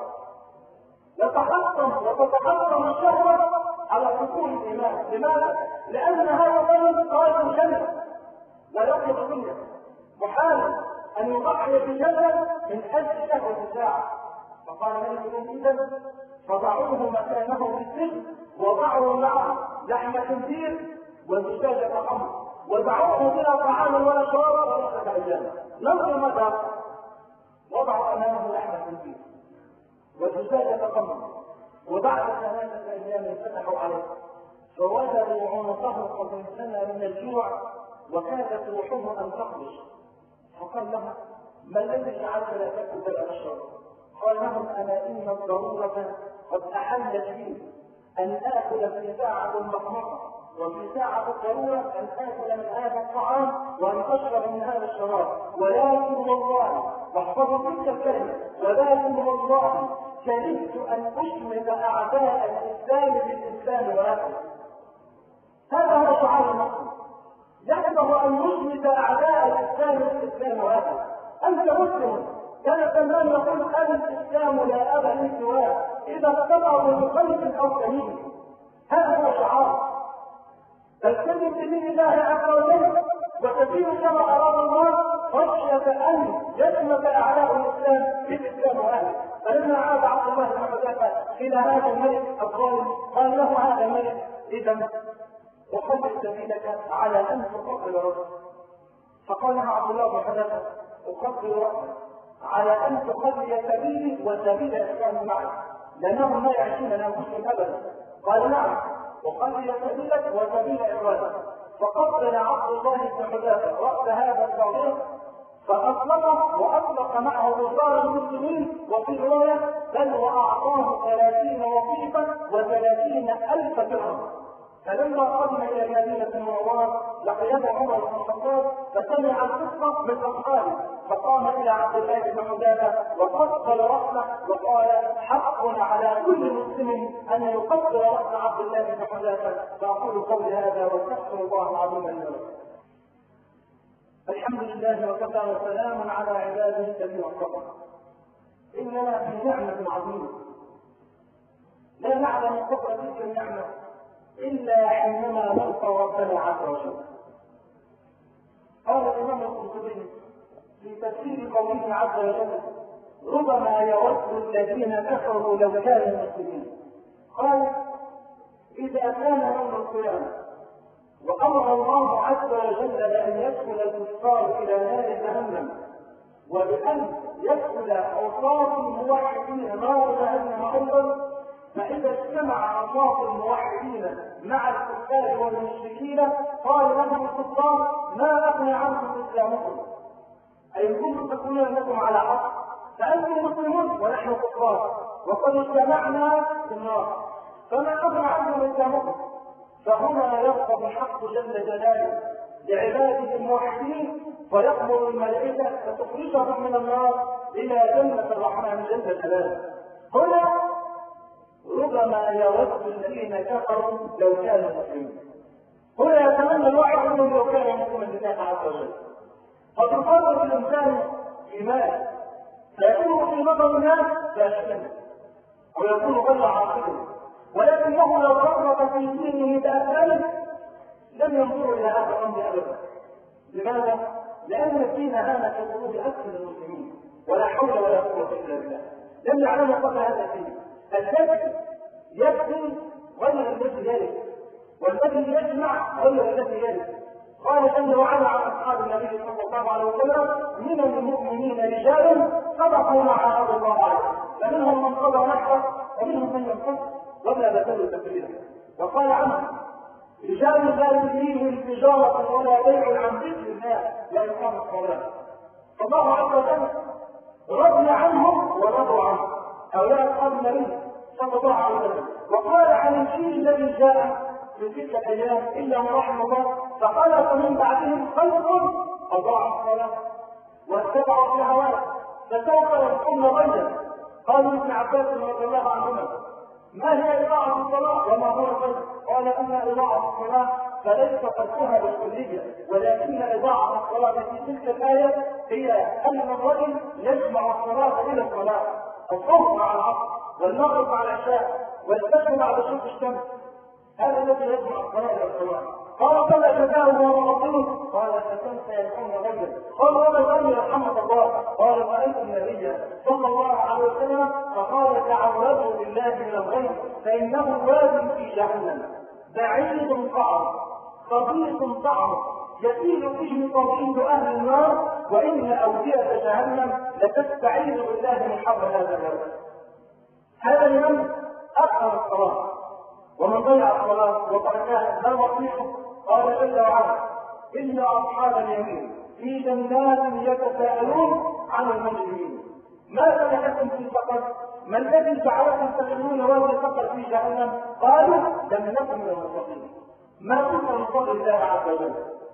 يتحطم وتتحطم الشهوة على حصول الإيمان. لماذا؟ لأن هذا الرجل قائد الجنة ويطلب الدنيا، محال أن يضحي بالجنة من أجل شهوة الساعة. فقال ملك إذا فضعوه مكانه في السجن وضعوا معه لحم خنزير وزجاجة خمر ودعوه بلا طعام ولا شراب ولا سكاجان. ننظر ماذا وضعوا امامه لحم خنزير وزجاجة خمر، وبعد ثلاثة ايام فتحوا عليه فوجدوا عنقه قد انثنى من الجوع وكادت روحه ان تخرج. فقال لها ما الذي جعلك لا تاكل ولا تشرب؟ قال لهم انا ان الضروره قد احلت لي ان اكل في ساعه مخمصه وفي ساعة الضرورة أن آكل من هذا الطعام وأن أشرب من هذا الشراب، ولكن والله واحفظوا تلك الكلمة ولكن والله كرهت أن أشمت أعداء الإسلام بالإسلام وأكل. هذا هو شعار المسلم، يحفظ أن يشمت أعداء الإسلام بالإسلام وأكل. أنت مسلم كان زمان يقول أنا الإسلام لا أبا لي سواه إذا ارتضى بقلب أو كريم. هذا هو شعار تلتزم بدين الله عز وجل وتسير كما اراد الله خشيه ان يشمت اعداء الاسلام بالاسلام واهله. فلما عاد عبد الله بن حذافه الى هذا الملك الظالم قال له هذا الملك اذا اخلص سبيلك على ان تقبل راسك. فقال له عبد الله بن حذافه اقبل راسك على ان تخلي سبيلي وسبيل الاسلام معك لانهم لا يعيشون لانفسهم ابدا. قال نعم وخلي سبيلك وسبيل عبادك. فقبل عبد الله بن حذافه راس هذا الصغير فاطلقه واطلق معه رجال المسلمين، وفي روايه بل واعطاه ثلاثين وقيفه وثلاثين الف درهم. فلما قدم الى المدينه المنوره لقيه عمر بن الخطاب فسمع القصه من اصحابه فقام الى عبد الله بن حذافه وقبل راسه وقال حق على كل مسلم ان يقبل راس عبد الله بن حذافه. فاقول قولي هذا واستغفر الله العظيم لي ولكم. الحمد لله وكفى وسلام على عباده الذين اصطفى. اننا في نعمه عظيمه لا نعلم قدر تلك النعمه إلا حينما نلقى ربنا عز وجل. قال الإمام القرطبي في تفسير قوله عز وجل ربما يود الذين كفروا لو كانوا مسلمين. قال إذا كان يوم القيامة وأمر الله عز وجل بأن يدخل الكفار إلى نار جهنم وبأن يدخل أوصاف الموحدين نار جهنم أيضا، فإذا اجتمع أوصاف الموحدين مع الكفار والمشركين قال لهم الكفار ما أغنى عنكم إسلامكم، أي كنتم تكونون لكم على حق فأنتم مسلمون ونحن كفار وقد اجتمعنا في النار فما أغنى عنكم إسلامكم. فهنا يرفض الحق جل جلاله لعباده الموحدين فيأمر الملائكة فتخرجهم من النار إلى جنة الرحمن جل جلاله. هنا ربما يود الذين كفروا لو كانوا مسلمين. هنا يتمنى الواحد منهم لو كان مسلما لله عز وجل. قد يفرط الإنسان في ماله فيكون في نظر الناس فاشلا ويكون غير عاقلا، ولكنه لو فرط في دينه بأسبابه لم ينظروا إلى هذا الأمر أبدا. لماذا؟ لأن الدين هان في قلوب أكثر المسلمين ولا حول ولا قوة إلا بالله. لم يعلموا قبل هذا الدين. الذي يبذل غير الذي يرث، والذي يجمع غير الذي يرث. قال جل وعلا عن أصحاب النبي صلى الله عليه وسلم من المؤمنين رجال صدقوا ما عاهدوا الله عليه فمنهم من قضى نحره ومنهم من ينقض ولا بدلوا تبديلا. وقال عنه رجال لا تلهيهم تجارة ولا بيع عن ذكر الله لا يقام الصلاة. فالله عز وجل رضي عنهم ورضوا عنه هؤلاء أصحاب النبي صلى الله عليه وسلم. وقال عن الجيل الذي جاء في تلك الأيام إلا من رحم الله فخلف من بعدهم خلق أضاعوا الصلاة واتبعوا الشهوات فسوف يلقون غيا. قالوا ابن عباس رضي الله عنهما ما هي إضاعة الصلاة وما هو الغي؟ قال أما إضاعة الصلاة فليس تركها بالكلية، ولكن إضاعة الصلاة في تلك الآية هي أن الرجل يجمع الصلاة إلى الصلاة، الظهر مع العصر والمغرب مع العشاء والفجر بعد شروق الشمس، هذا الذي يجمع الصلاة إلى الصلاة. قال فلا جزاؤه ورسوله قال فسوف يلقون غيا. قال وما الغي رحمة الله؟ قال رأيت النبي صلى الله عليه وسلم فقال تعوذوا بالله من الغي فإنه واد في جهنم بعيد قعر خبيث طعم يسيل فيه طبيب أهل النار وإن أودية جهنم لتستعيذ بالله من حر هذا الواد. هذا لمن أخر الصلاة ومن ضيع الصلاة وتركها ما مصيره؟ قال جل وعلا إن أصحاب اليمين في جنات يتساءلون عن المجرمين ما سلككم في سقر؟ ما الذي جعلكم تدخلون وادي السقر في جهنم؟ قالوا لم نكن من المصلين ما كنا نصلي الله عز وجل.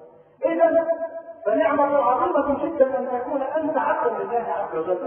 إذا فنعمة عظيمة جدا أن تكون أنت عبدا لله عز وجل.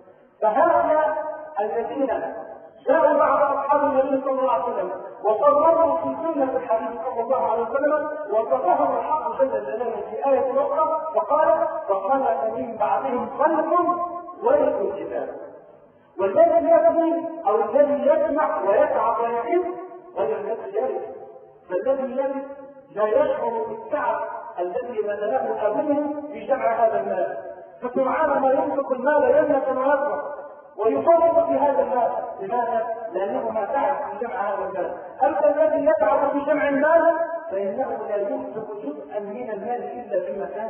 فهؤلاء الذين جاءوا بعد أصحاب النبي صلى الله عليه وسلم وصرفوا في سنة الحبيب صلى الله عليه وسلم وصفهم الحق جل جلاله في آية أخرى فقال فخلف من بعدهم خلف ورثوا الكتاب. والذي يبني أو الذي يجمع ويتعب ويحب غير الذي يرث. فالذي يرث لا يشعر بالتعب الذي بذله أبوه في جمع هذا المال، فسرعان ما ينفق المال يمنة ويسرع ويفرط في هذا المال. لماذا؟ لأنه ما تعب في جمع هذا المال. أما الذي يتعب في جمع المال فإنه لا ينفق جزءا من المال إلا في مكان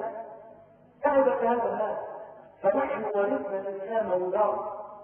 تعب في هذا المال. فنحن ورثنا الإسلام والدار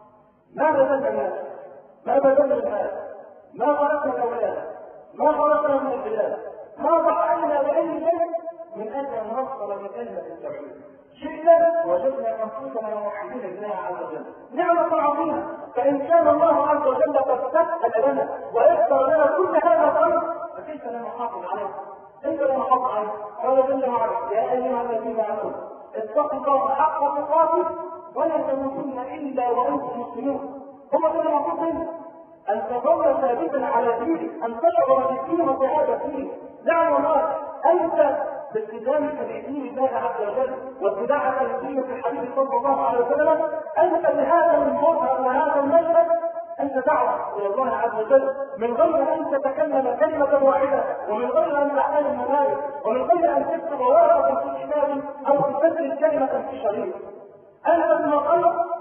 ما بذلنا المال، ما بذلنا المال، ما خلقنا الأولاد، ما خلقنا من البلاد، ما ضحينا بأي شيء من أجل أن نوصل لكلمة التوحيد. شئنا وجدنا أنفسنا موحدين بالله عز وجل. نعمة عظيمة. فإن كان الله عز وجل قد سهل لنا ويسر لنا كل هذا الأمر فكيف لا نحافظ عليه؟ كيف لا نحافظ عليه؟ قال جل وعلا يا أيها الذين آمنوا اتقوا الله حق تقاته ولا تموتن إلا وأنتم مسلمون. هم كانوا يقولون أن تظل ثابتا على دينك، أن تشعر بقيمة هذا الدين. نعم الله أنت بالتزامك بدين الله عز وجل واتباعك لسنة الحبيب صلى الله عليه وسلم أنت بهذا المظهر وهذا المشهد أنت دعوة إلى الله عز وجل من غير أن تتكلم كلمة واحدة ومن غير أن تحتاج المنابر ومن غير أن تكتب ورقة في كتاب أو تسجل كلمة في شريط. أنت بما خلق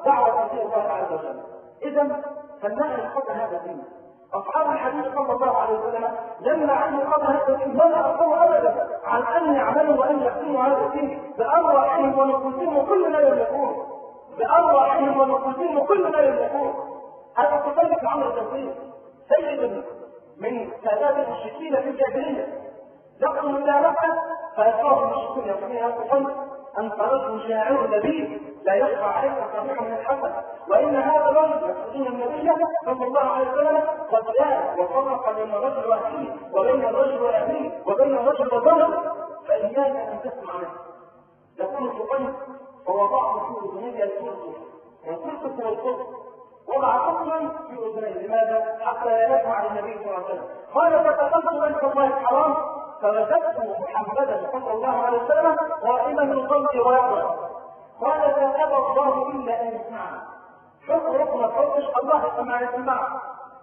دعوة إلى الله عز وجل. إذا فلنعلم قدر هذا الدين. أصحاب الحديث صلى الله عليه وسلم لما علموا قدر هذا الدين ما أقوموا أبدا عن أن يعملوا وأن يقيموا هذا الدين بأرواحهم ونفوسهم كل ما يملكون، بأرواحهم ونفوسهم كل ما يملكون. هذا كذلك عمل التوحيد. سيد من سادات المشركين في الجاهلية يقتل إلى مكة فيصاب المشركون يقولون قل أنت رجل شاعر نبي لا يخفى عليك صبيح من الحسن، وإن هذا الرجل يقصدون النبي صلى الله عليه وسلم قد جاء وفرق بين الرجل وأخيه وبين الرجل وأبيه وبين الرجل وزوجه، فإياك أن تسمع منه. يقول سقيم فوضعت في أذني الكرسي والكرسي هو الكرسي، وضع قطرا في أذنيه. لماذا؟ حتى لا يسمع النبي صلى الله عليه وسلم. قال فتقلت بيت الله الحرام فوجدت محمدا صلى الله عليه وسلم قائما من قلبي ويقرأ. قال فأبى الله إلا أن يسمعنا. شوف ركن الحوش الله يسمع يسمعنا،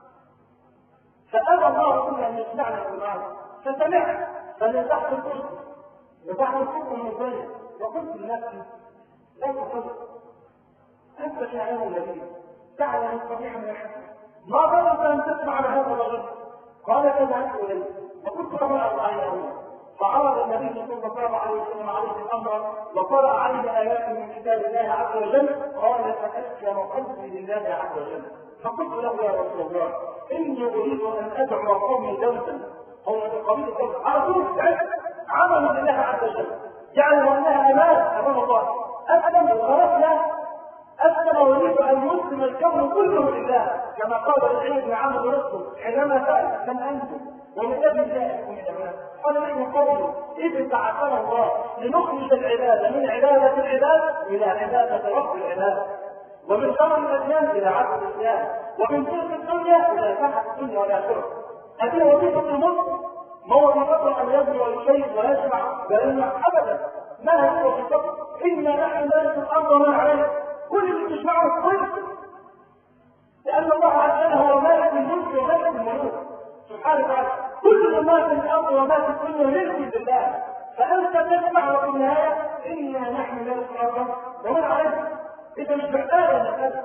فأبى الله إلا أن يسمعنا يسمعنا. فسمعت فنزحت الكرسي نزحت الكرسي من ذلك وقلت لنفسي لا تقل أنت شاعر النبي تعلم الصبيح من الحسن، ما ظننت أن تسمع لهذا الرجل؟ قال فذهبت إليه وقلت له أرأيته، فعرض النبي صلى الله عليه وسلم عليه الأمر وقرأ عليه آيات من كتاب الله عز وجل. قال فأسلم قلبي لله عز وجل. فقلت له يا رسول الله إني أريد أن أدعو قومي دوسا، هم في قبيل دوس على طول عملوا لله عز وجل، يعلم أنها أمان أمام الله. أسلم وغرسنا أسلم ويريد أن يسلم الكون كله لله، كما قال العيد بن عمرو بن رستم حينما سأل من أنتم ومن أبي جاءكم من الناس؟ قال نحن قوم إذ بعثنا الله لنخرج العباد من عبادة العباد إلى عبادة رب العباد، ومن شر الأديان إلى عبد الإسلام، ومن تلك الدنيا إلى سمح الدنيا والآخرة. هذه وظيفة المسلم، ما وظيفته أن يبني ويشيد ويجمع ويجمع أبدا، ما هي وظيفته؟ إنا نحن نرث الأرض ومن عليها، كل اللي تسمعه كويس، لأن الله عز وجل هو مالك الملك ومالك الملوك سبحانه وتعالى. كل ما في الأرض وما في الدنيا ملك لله، فأنت تسمع وفي النهاية إنا نحن نرث الأرض ومن عليها. إذا مش محتاج لهذا.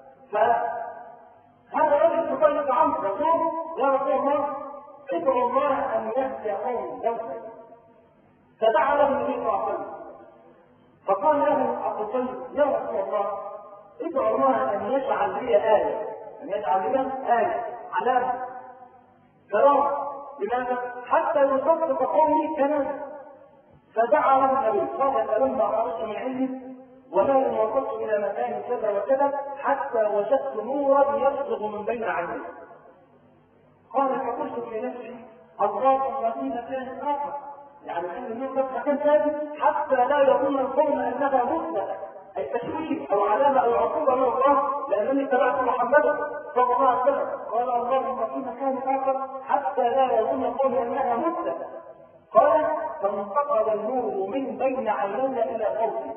فهذا رجل سقيم عمرو يقول يا رسول الله ادعو الله أن يهدي قوم دوسا، فدعا له النبي صلى الله عليه وسلم فقال له أبو طيب يا رسول الله ادعو الله أن يجعل لي آية، أن يجعل لي آية علامة كرامة. لماذا؟ حتى يصدق قومي كلامه. فدعا له النبي قال فلما خرجت من عندي وما وصلت إلى مكان كذا وكذا حتى وجدت نورا يبلغ من بين عيني. قال فقلت في نفسي الله في مكان آخر، يعني أن النور مكان ثاني حتى لا يظن القوم أنها مثلى أي تشويه أو علامة أو عقوبة من الله لأنني تبعت محمدا صلى الله عليه وسلم. قال اللهم في مكان آخر حتى لا يظن القوم أنها مثلى. قال فانتقل النور من بين عيني إلى قومي.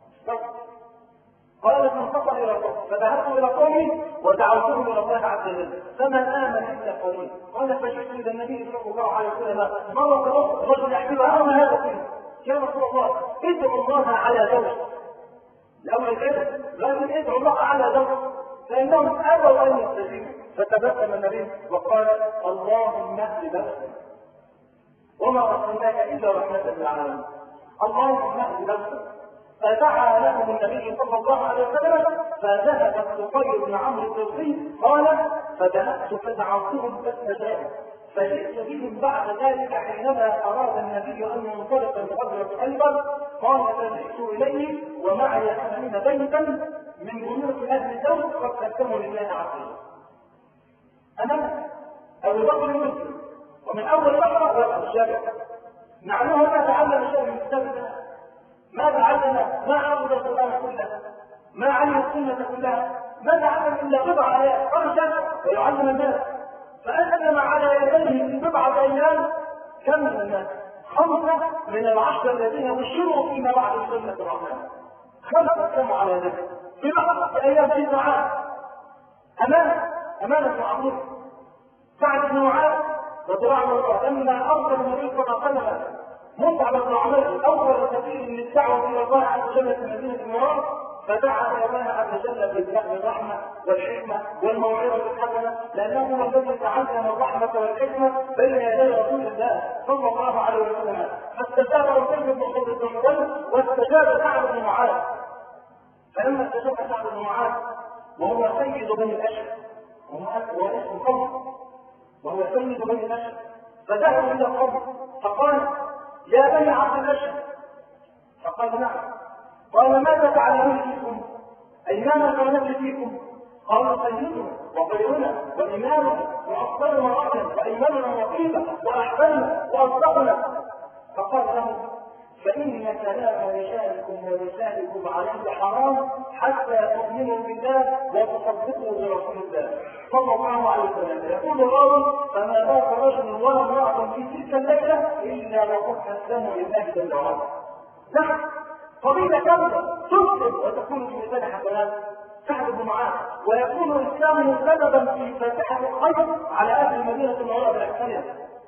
قال فانتقل إلى قومي فذهبت إلى قومي ودعوتهم إلى الله عز وجل فمن آمن إلا قومي. قال فجئت إلى النبي صلى الله عليه وسلم مرة رجل يحملها أنا هذا كله يا رسول الله ادعو الله على زوج الأول العلم لكن ادعو الله على زوج فإنهم أبوا أن يستجيبوا. فتبسم النبي وقال اللهم اهد بلدنا وما أرسلناك إلا رحمة للعالمين، اللهم اهد بلدنا. فدعا لهم النبي صلى الله عليه وسلم فذهب الزبير بن عمرو الدوسي قال فذهبت فدعوتهم فاستجابوا فجئت بهم بعد ذلك حينما أراد النبي أن ينطلق لغزوة خيبر. قال فجئت إليه ومعي ثمانين بيتا من بيوت أهل دوس قد قدموا لله عز وجل. أنا أبو بكر مسلم ومن أول بكر والأشجار معناه ما تعلم الشيء من كتاب الله، ما تعلم ما عرض القرآن كله، ما علم السنة كلها، ما تعلم إلا بضع آيات خرجت ويعلم الناس. فأسلم على يديه في بضعة أيام كم من الناس؟ خمسة من العشر الذين بشروا فيما بعد سنة الرحمن. خمسة أسلموا على يديه في بضعة أيام في معاذ أمانة أمانة معروفة. سعد بن معاذ رضي الله عنه لما أرسل النبي صلى الله عليه وسلم مصعب بن عمير أول يصير من الدعوه الى الله عز وجل في مدينه المنور، فدعا الى الله عز وجل بالفهم الرحمه والحكمه والموعظه الحسنه، لانه هو الذي تعلم الرحمه والحكمه بين يدي رسول الله صلى الله عليه وسلم. فاستجاب رسول بن خالد واستجاب سعد بن معاذ. فلما استجاب سعد بن معاذ وهو سيد بني الاشهر، وهو اسم قوم وهو سيد بني الاشهر، فدعوا الى القوم فقال: يا بني عبد الاشهر. فقال: نعم. قال: ماذا تعلمون فيكم؟ اي ماذا تعلمون فيكم؟ قالوا: سيدنا وخيرنا وامامنا وافضلنا رايا وايماننا وقيلا واحسننا واصدقنا. فقال لهم: فإن كلام رجالكم ونسائكم عليه حرام حتى تؤمنوا بالله وتصدقوا برسول الله صلى الله عليه وسلم. يقول الراوي: فما بات رجل ولا امرأة في تلك الليلة إلا وقد أسلموا لله جل وعلا. نعم، قضية كاملة تسلم وتكون في ميزان حسنات سعد بن معاذ، ويكون الإسلام سببا في فاتحة الخير على أهل المدينة المنورة بالأكثرية،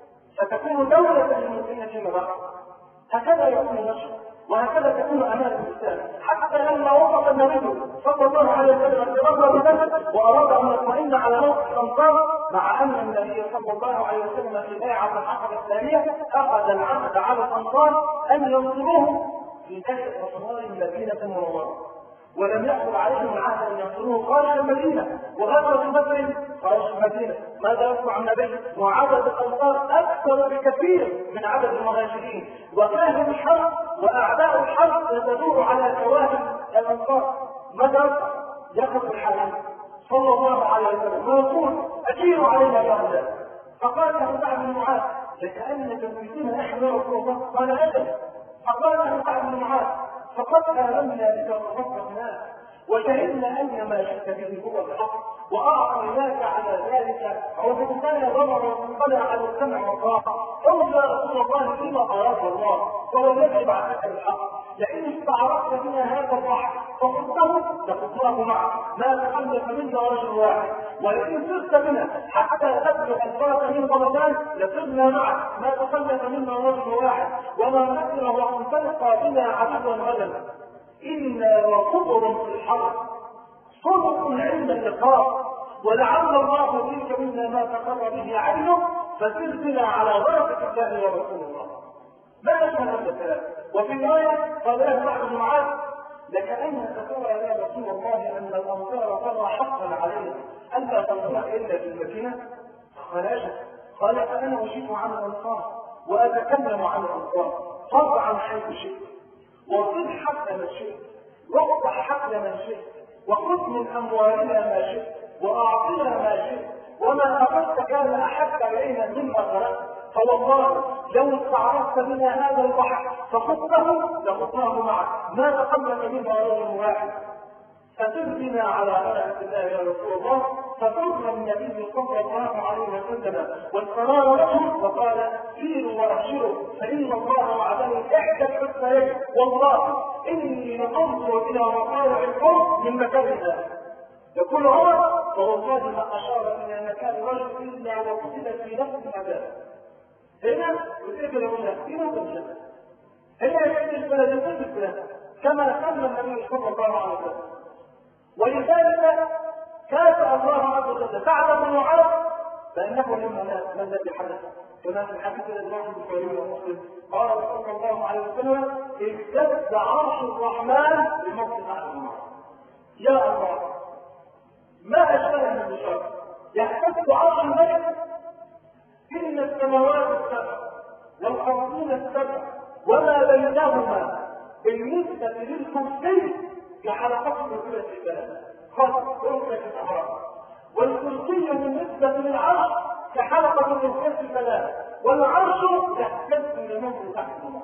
فتكون دولة للمسلمين فيما بعد. هكذا يكون النشر، وهكذا تكون امانه الاسلام. حتى لما وصف النبي صلى الله عليه وسلم برغبه بذلك واراد ان يطمئن على موقف الانصار، مع ان النبي صلى الله عليه وسلم في بيعه العقبه الثانيه اخذ العهد على الانصار ان ينصروه في داخل اسوار المدينه المنوره، ولم يحصل عليهم العهد ان ينصروه خارج المدينه. وغزوه بدر خارج المدينه، ماذا يصنع النبي؟ وعدد الانصار اكثر بكثير من عدد المهاجرين، وكان الحرب واعداء الحرب تدور على كواهب الانصار. ماذا يصنع؟ يقف الحبيب صلى الله عليه وسلم ويقول: اجيروا علينا يا اولاد. فقال له سعد بن معاذ: لكانك تريدون نحن يا رسول الله. قال: اجل. فقال له سعد بن معاذ: فقد آمنا بك وصدقناك وشهدنا أن ما جئت به هو الحق وأعطيناك على ذلك وبالتالي ضمر وانطلع على السمع والطاعة. قل يا رسول الله: فيما أراد الله وهو الذي بعثك بالحق، لئن استعرضت بنا هذا البحر فقلته لقلناه معك ما تخلف منا رجل واحد، ولئن سرت بنا حتى تبلغ الفرس من رمضان لسرنا معك ما تخلف منا رجل واحد، وما نكره وان تلقى بنا عدوا غدا. إنا وصبر في الحرب صدق عند اللقاء، ولعل الله فيك منا ما تقر به عينه، فسر بنا على بركة الله ورسول الله. ما أشهد هذا الكلام. وفي رواية قال له سعد بن معاذ: لكأنك ترى يا رسول الله أن الأنصار ترى حقا علينا ألا تنصرك إلا في المدينة. قال: أجل. قال: فأنا أجيب عن الأنصار وأتكلم عن الأنصار. فرض عن حيث شئت، وصل حق من شئت، واقطع حقل من شئت، وخذ من أموالنا ما شئت، وأعطنا ما شئت، وما أخذت كان أحب إلينا مما خلقت. فوالله لو استعرضت بنا هذا البحر فخذته لخذناه معك ما تقدم منا رجل واحد. فتبنى على بركة الله يا رسول الله. فقرر النبي صلى الله عليه وسلم والقرار له وقال: سيروا وابشروا فإن الله وعدني إحدى الحسنيين، والله إني لأنظر إلى مطالع القوم من مكانها. يقول عمر: فوالله ما أشار إلى مكان رجل إلا وقتل في نفس المكان. هنا يقتل هنا في نفس الجنة، هنا يقتل البلد في البلد كما كان النبي صلى الله عليه وسلم. ولذلك كافأ الله عز وجل سعد بن معاذ فإنه لما مات ما الذي حدث؟ كما في الحديث الإمام البخاري ومسلم قال صلى الله عليه وسلم: اهتز عرش الرحمن بموت سعد بن معاذ. يا الله، ما أشبه من البشر يهتز عرش الملك. إن السماوات السبع والأرضون السبع وما بينهما بالنسبة للكرسي كحلقات كرسي البلد خاصة كرسي الأعراض، والكرسي بالنسبة للعرش كحلقة كرسي البلد، والعرش يحتاج لموت تحت الماء.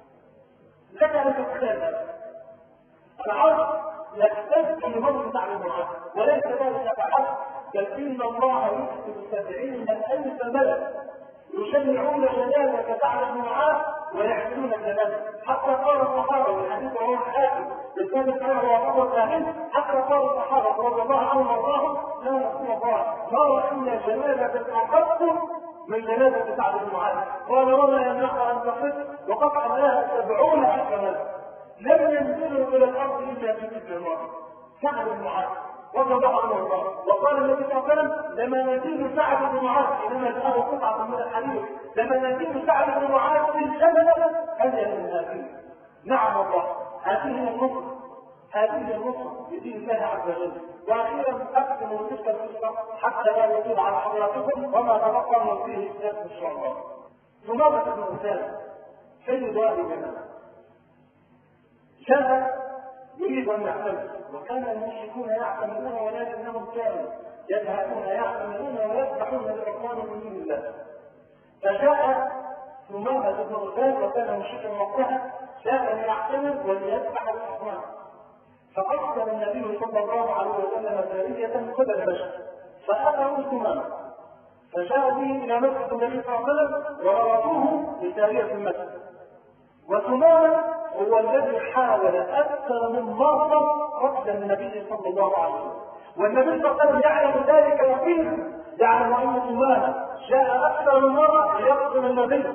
لك أن تتخيل العرش يحتاج لموت تحت الماء، وليس ذلك فحسب، بل إن الله يكتب سبعين ألف ملك يشمعون جلالك سعد بن معاذ ويحملون جلالك. حتى قال الصحابه والحديث رواه الحاكم بالكتاب كان وافق الثاني، حتى قال الصحابه رضي الله عنهم وارضاهم: يا رسول الله ما راينا جلالك اقص من جلالة سعد بن معاذ. قال: وما يمنعك ان تصف وقد حملها سبعون الف ملك. لم ينزلوا الى الارض الا في تلك المره. سعد بن معاذ رضي الله عنه وارضاه، وقال النبي صلى الله عليه وسلم: لما نزيل سعد بن معاذ، انما جاءه قطعه من الحديد، لما نزيل سعد بن معاذ في الجنه اجل من هذه. نعم والله، هذه النصره، هذه النصره بدين الله عز وجل. واخيرا اختم تلك القصه حتى لا يطول على حضراتكم وما تبقى من فيه الاسلام ان شاء الله. ثمامه بن اسامه سيد اهل الجنه جاء يريد ان يعتمد، وكان المشركون يعتمدون ولكنهم كانوا يذهبون يعتمدون ويذبحون لاقوام من دون الله. فجاء ثمامه بن اسامه وكان مشركا وقتها، جاء ليعتمد وليذبح الاصنام. فأرسل النبي صلى الله عليه وسلم سارية قبل بشر فأتوا ثمامة، فجاءوا به إلى مسجد النبي صلى الله عليه وسلم وربطوه بسارية المسجد. وثمامة هو الذي حاول أكثر من مرة قتل النبي صلى الله عليه وسلم، والنبي صلى الله عليه وسلم يعلم ذلك يقينا، يعلم أن ثمامة جاء أكثر من مرة ليقتل النبي،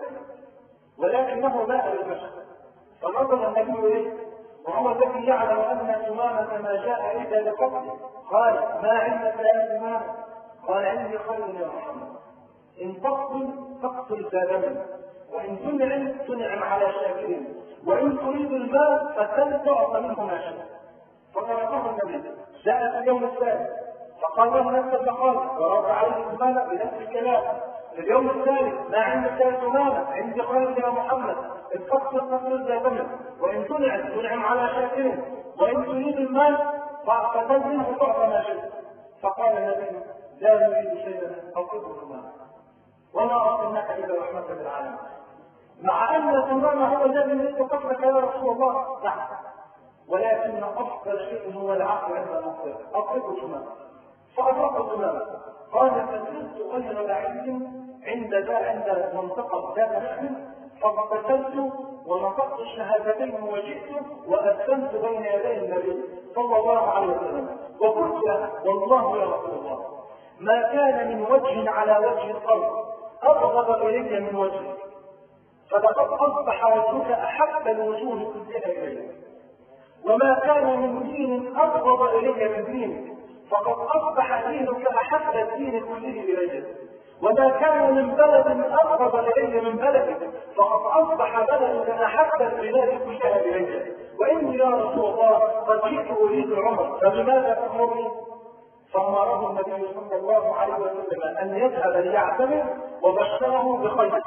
ولكنه مات بالبشر. فنظر النبي إليه وهو الذي يعلم أن ثمامة ما جاء إلا لقتله، قال: ما عندك يا ثمامة؟ قال: عندي خير يا محمد، إن تقتل فاقتل ذا، وإن تنعم تنعم على شاكرين، وإن تريد المال فسل تعطى منه ما شاء. فتركه النبي. جاء في اليوم الثالث فقال له نفس المقال ورد عليه ثمامة بنفس الكلام. في اليوم الثالث: ما عندك يا ثمامة؟ عندي خير يا محمد، إن تقتل فاقتل ذا، وإن تنعم تنعم على شاكرين، وإن تريد المال فسل منه تعطى ما شاء. فقال النبي: لا نريد شيئا أقوله ثمامة، وما أرسلناك إلا رحمة للعالمين. مع أن ثمامة هو الذي يريد قتلك يا رسول الله، نعم، ولكن أفضل شيء هو العقل عند المقتل. أقتله ثمامة. فأطلق ثمامة. قال: فسرت غير بعيد عند ذا عند منطقة ذات نحن، فاقتتلت ونطقت الشهادتين وجئت وأسلمت بين يدي النبي صلى الله عليه وسلم، وقلت له: والله يا رسول الله، ما كان من وجه على وجه الأرض أبغض إلي من وجهك، فلقد أصبح وجهك أحب الوجوه كلها إلي، وما كان من دين أبغض إلي من دينك، فقد أصبح دينك أحب الدين كله إلي، وما كان من بلد أبغض إلي من بلدك، فقد أصبح بلدك أحب البلاد كلها إلي، وإني يا رسول الله قد جئت أريد العمر، فلماذا تأمرني؟ فأمره النبي صلى الله عليه وسلم أن يذهب ليعتمر وبشره بخير،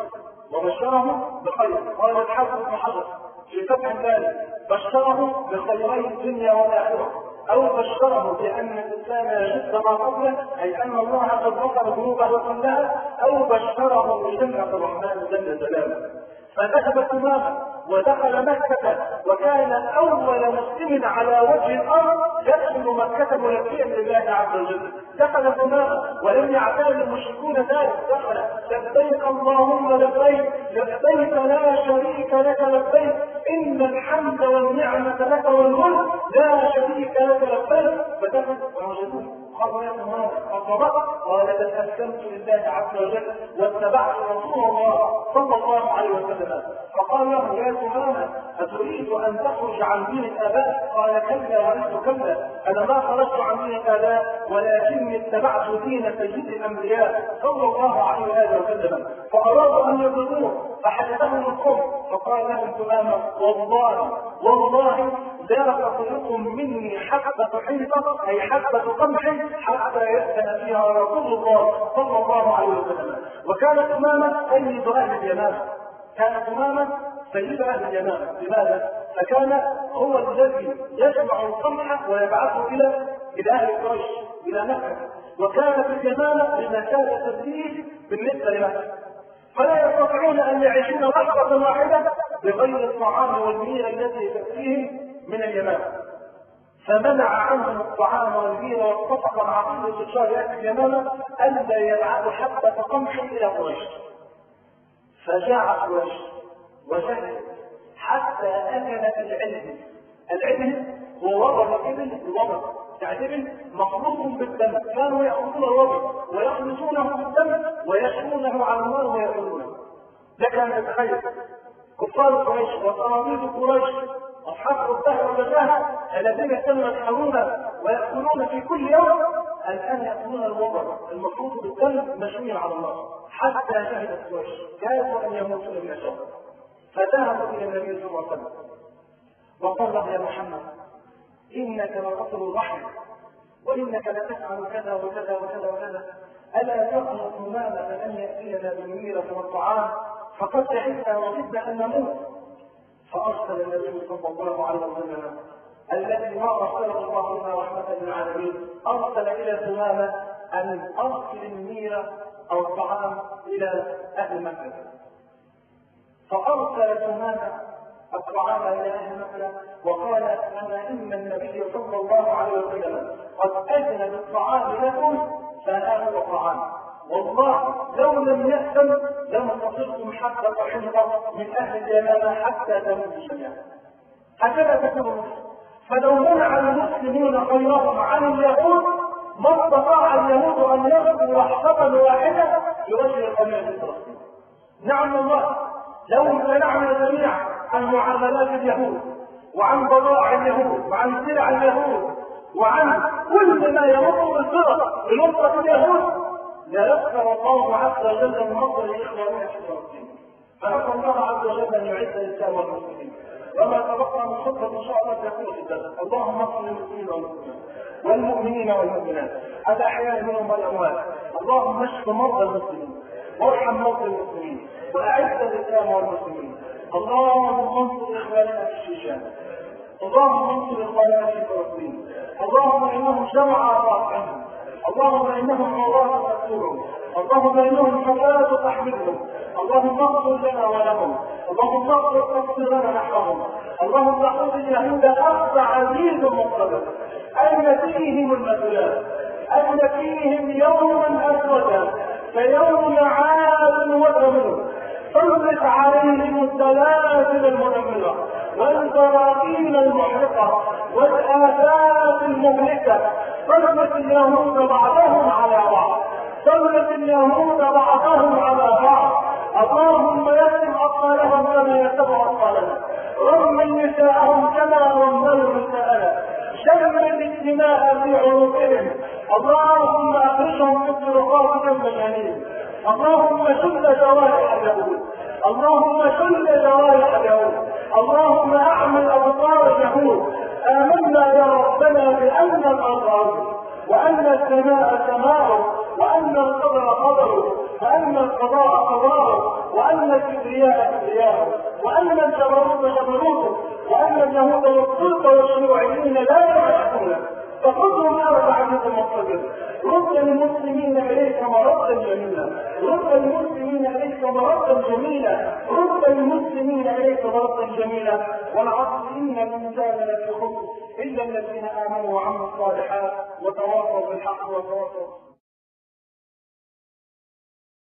وبشره بخير. قال الحافظ بن حجر في فتح الباري: بشره بخيري الدنيا والآخرة، أو بشره بأن الإنسان يجد ما قبله، أي أن الله قد غفر ذنوبه كلها، أو بشره بجنة الرحمن جل جلاله. فذهب ثمامة ودخل مكة، وكان أول مسلم على وجه الأرض يدخل مكة ملبيا لله عز وجل. دخل ثمامة ولم يعتاد المشركون ذلك، دخل: لبيك اللهم لبيك، لبيك لا شريك لك لبيك، إن الحمد والنعمة لك والملك لا شريك لك لبيك. فدخل ووجدوه قال: يا ثمامة أصدقت؟ قال: بل أسلمت لله عز وجل واتبعت رسول الله صلى الله عليه وسلم. فقال له: يا ثمامة أتريد أن تخرج عن دين الآباء؟ قال: كلا ولست كلا، أنا ما خرجت عن دين الآباء ولكني اتبعت دين سيد الأنبياء صلى الله عليه وسلم. فأرادوا أن يضروه فحدثهم القوم، فقال لهم ثمامة: والله والله لا تخرجكم مني حبة حنطة، أي حبة قمح، حتى يأذن فيها رسول الله صلى الله عليه وسلم. وكان ثمامة سيد أهل اليمامة، كان ثمامة سيد أهل اليمامة. لماذا؟ فكان هو الذي يجمع القمح ويبعثه إلى إلى أهل قريش إلى مكة، وكان في اليمامة بمثابة الدين بالنسبة لمكة، فلا يستطيعون أن يعيشون لحظة واحدة بغير الطعام والمير الذي تأتيهم من اليمامة. فمنع عنهم الطعام والبير واتفق مع كل تجار أهل اليمامة ألا يبعثوا حبة قمح إلى قريش. فجاء قريش وشهد حتى أكلت العلم. العلم هو وضع الإبل، الوضع يعني إبل مخلوط بالدم، كانوا يأخذون الوضع ويخلصونه بالدم ويشمونه على النار ويأكلونه. لك أن تتخيل كفار قريش وصناديد قريش أصحاب والشاه الذين كانوا يطحنون ويأكلون في كل يوم الآن يأكلون الوبر المفروض بالدم مشوي على النار حتى شهد السوش كادوا أن يموتون من الشوق. فذهبوا إلى النبي صلى الله عليه وسلم وقال له: يا محمد إنك لرسول الرحمة وإنك لتفعل كذا وكذا وكذا وكذا، ألا تأمر أمامة أن يأتينا بالميرة والطعام فقد تعبنا وجدنا أن نموت. فأرسل النبي صلى الله عليه وسلم الذي ما أرسله الله لنا رحمة للعالمين، أرسل إلى ثمامة أن أرسل الميرة أو الطعام إلى أهل مكة. فأرسل ثمامة الطعام إلى أهل مكة وقال: أما إن النبي صلى الله عليه وسلم قد أذن بالطعام لكم فهذا الطعام، والله لو لم يأذن لم تصرتم حتى تحرق من أهل اليمامة حتى تموتوا جميعا. هكذا تكون المسلم. فلو منع المسلمون خيرهم عن اليهود ما استطاع اليهود أن يغزوا لحظة واحدة لوجه القميص الفلسطيني. نعم والله لو امتنعنا جميعا عن معاملات اليهود وعن بضائع اليهود وعن سلع اليهود وعن كل ما يمر بالفرق بنصرة اليهود لا يذكر الله عز وجل النصر لإخواننا في فلسطين. فنسأل الله عز وجل أن يعز الإسلام والمسلمين. وما تبقى من خطبة إن شاء الله تكون في الدرس. اللهم اغفر للمسلمين والمسلمات والمؤمنين والمؤمنات الأحياء منهم والأموات. اللهم اشف مرضى المسلمين وارحم موتى المسلمين وأعز الإسلام والمسلمين. اللهم انصر إخواننا في الشيشان، اللهم انصر إخواننا في فلسطين، اللهم إنهم جمع أطراحهم، اللهم إنهم عورات تقتلهم، اللهم إنهم حفاة تحملهم، اللهم اغفر لنا ولهم، اللهم اغفر تقصيرنا نحوهم، اللهم خذ اليهود أخذ عزيز مقتدر أين فيهم المثلات، أين فيهم يوما أسودا كيوم عاد وثمود، سلط عليهم السلاسل المدمرة والبراكين المحرقة والآفات المهلكة. سلط اليهود بعضهم على بعض، سلط اليهود بعضهم على بعض. اللهم يسم أطفالهم كما يسم أطفالنا، رمل نساءهم كما رملوا نساءنا، شمل الدماء في عروقهم. اللهم أخرجهم من طرقات المجانين. اللهم شل جوارح اليهود، اللهم شل جوارح اليهود، اللهم اعمل ابصار اليهود. آمنا يا ربنا بأن الأرض وأن السماء سماء وأن القدر قدر وأن القضاء قضاء وأن الكبرياء كبرياء وأن الجبروت جبروت وأن اليهود والسلطة والشيوعيين لا يعرفون. فخذهم أربع عدد مقتدر. رد المسلمين إليك مردا جميلا، رد المسلمين إليك مردا جميلا، رد المسلمين إليك مردا جميلا. والعصر إن الإنسان لفي خسر إلا الذين آمنوا وعملوا الصالحات وتواصوا بالحق وتواصوا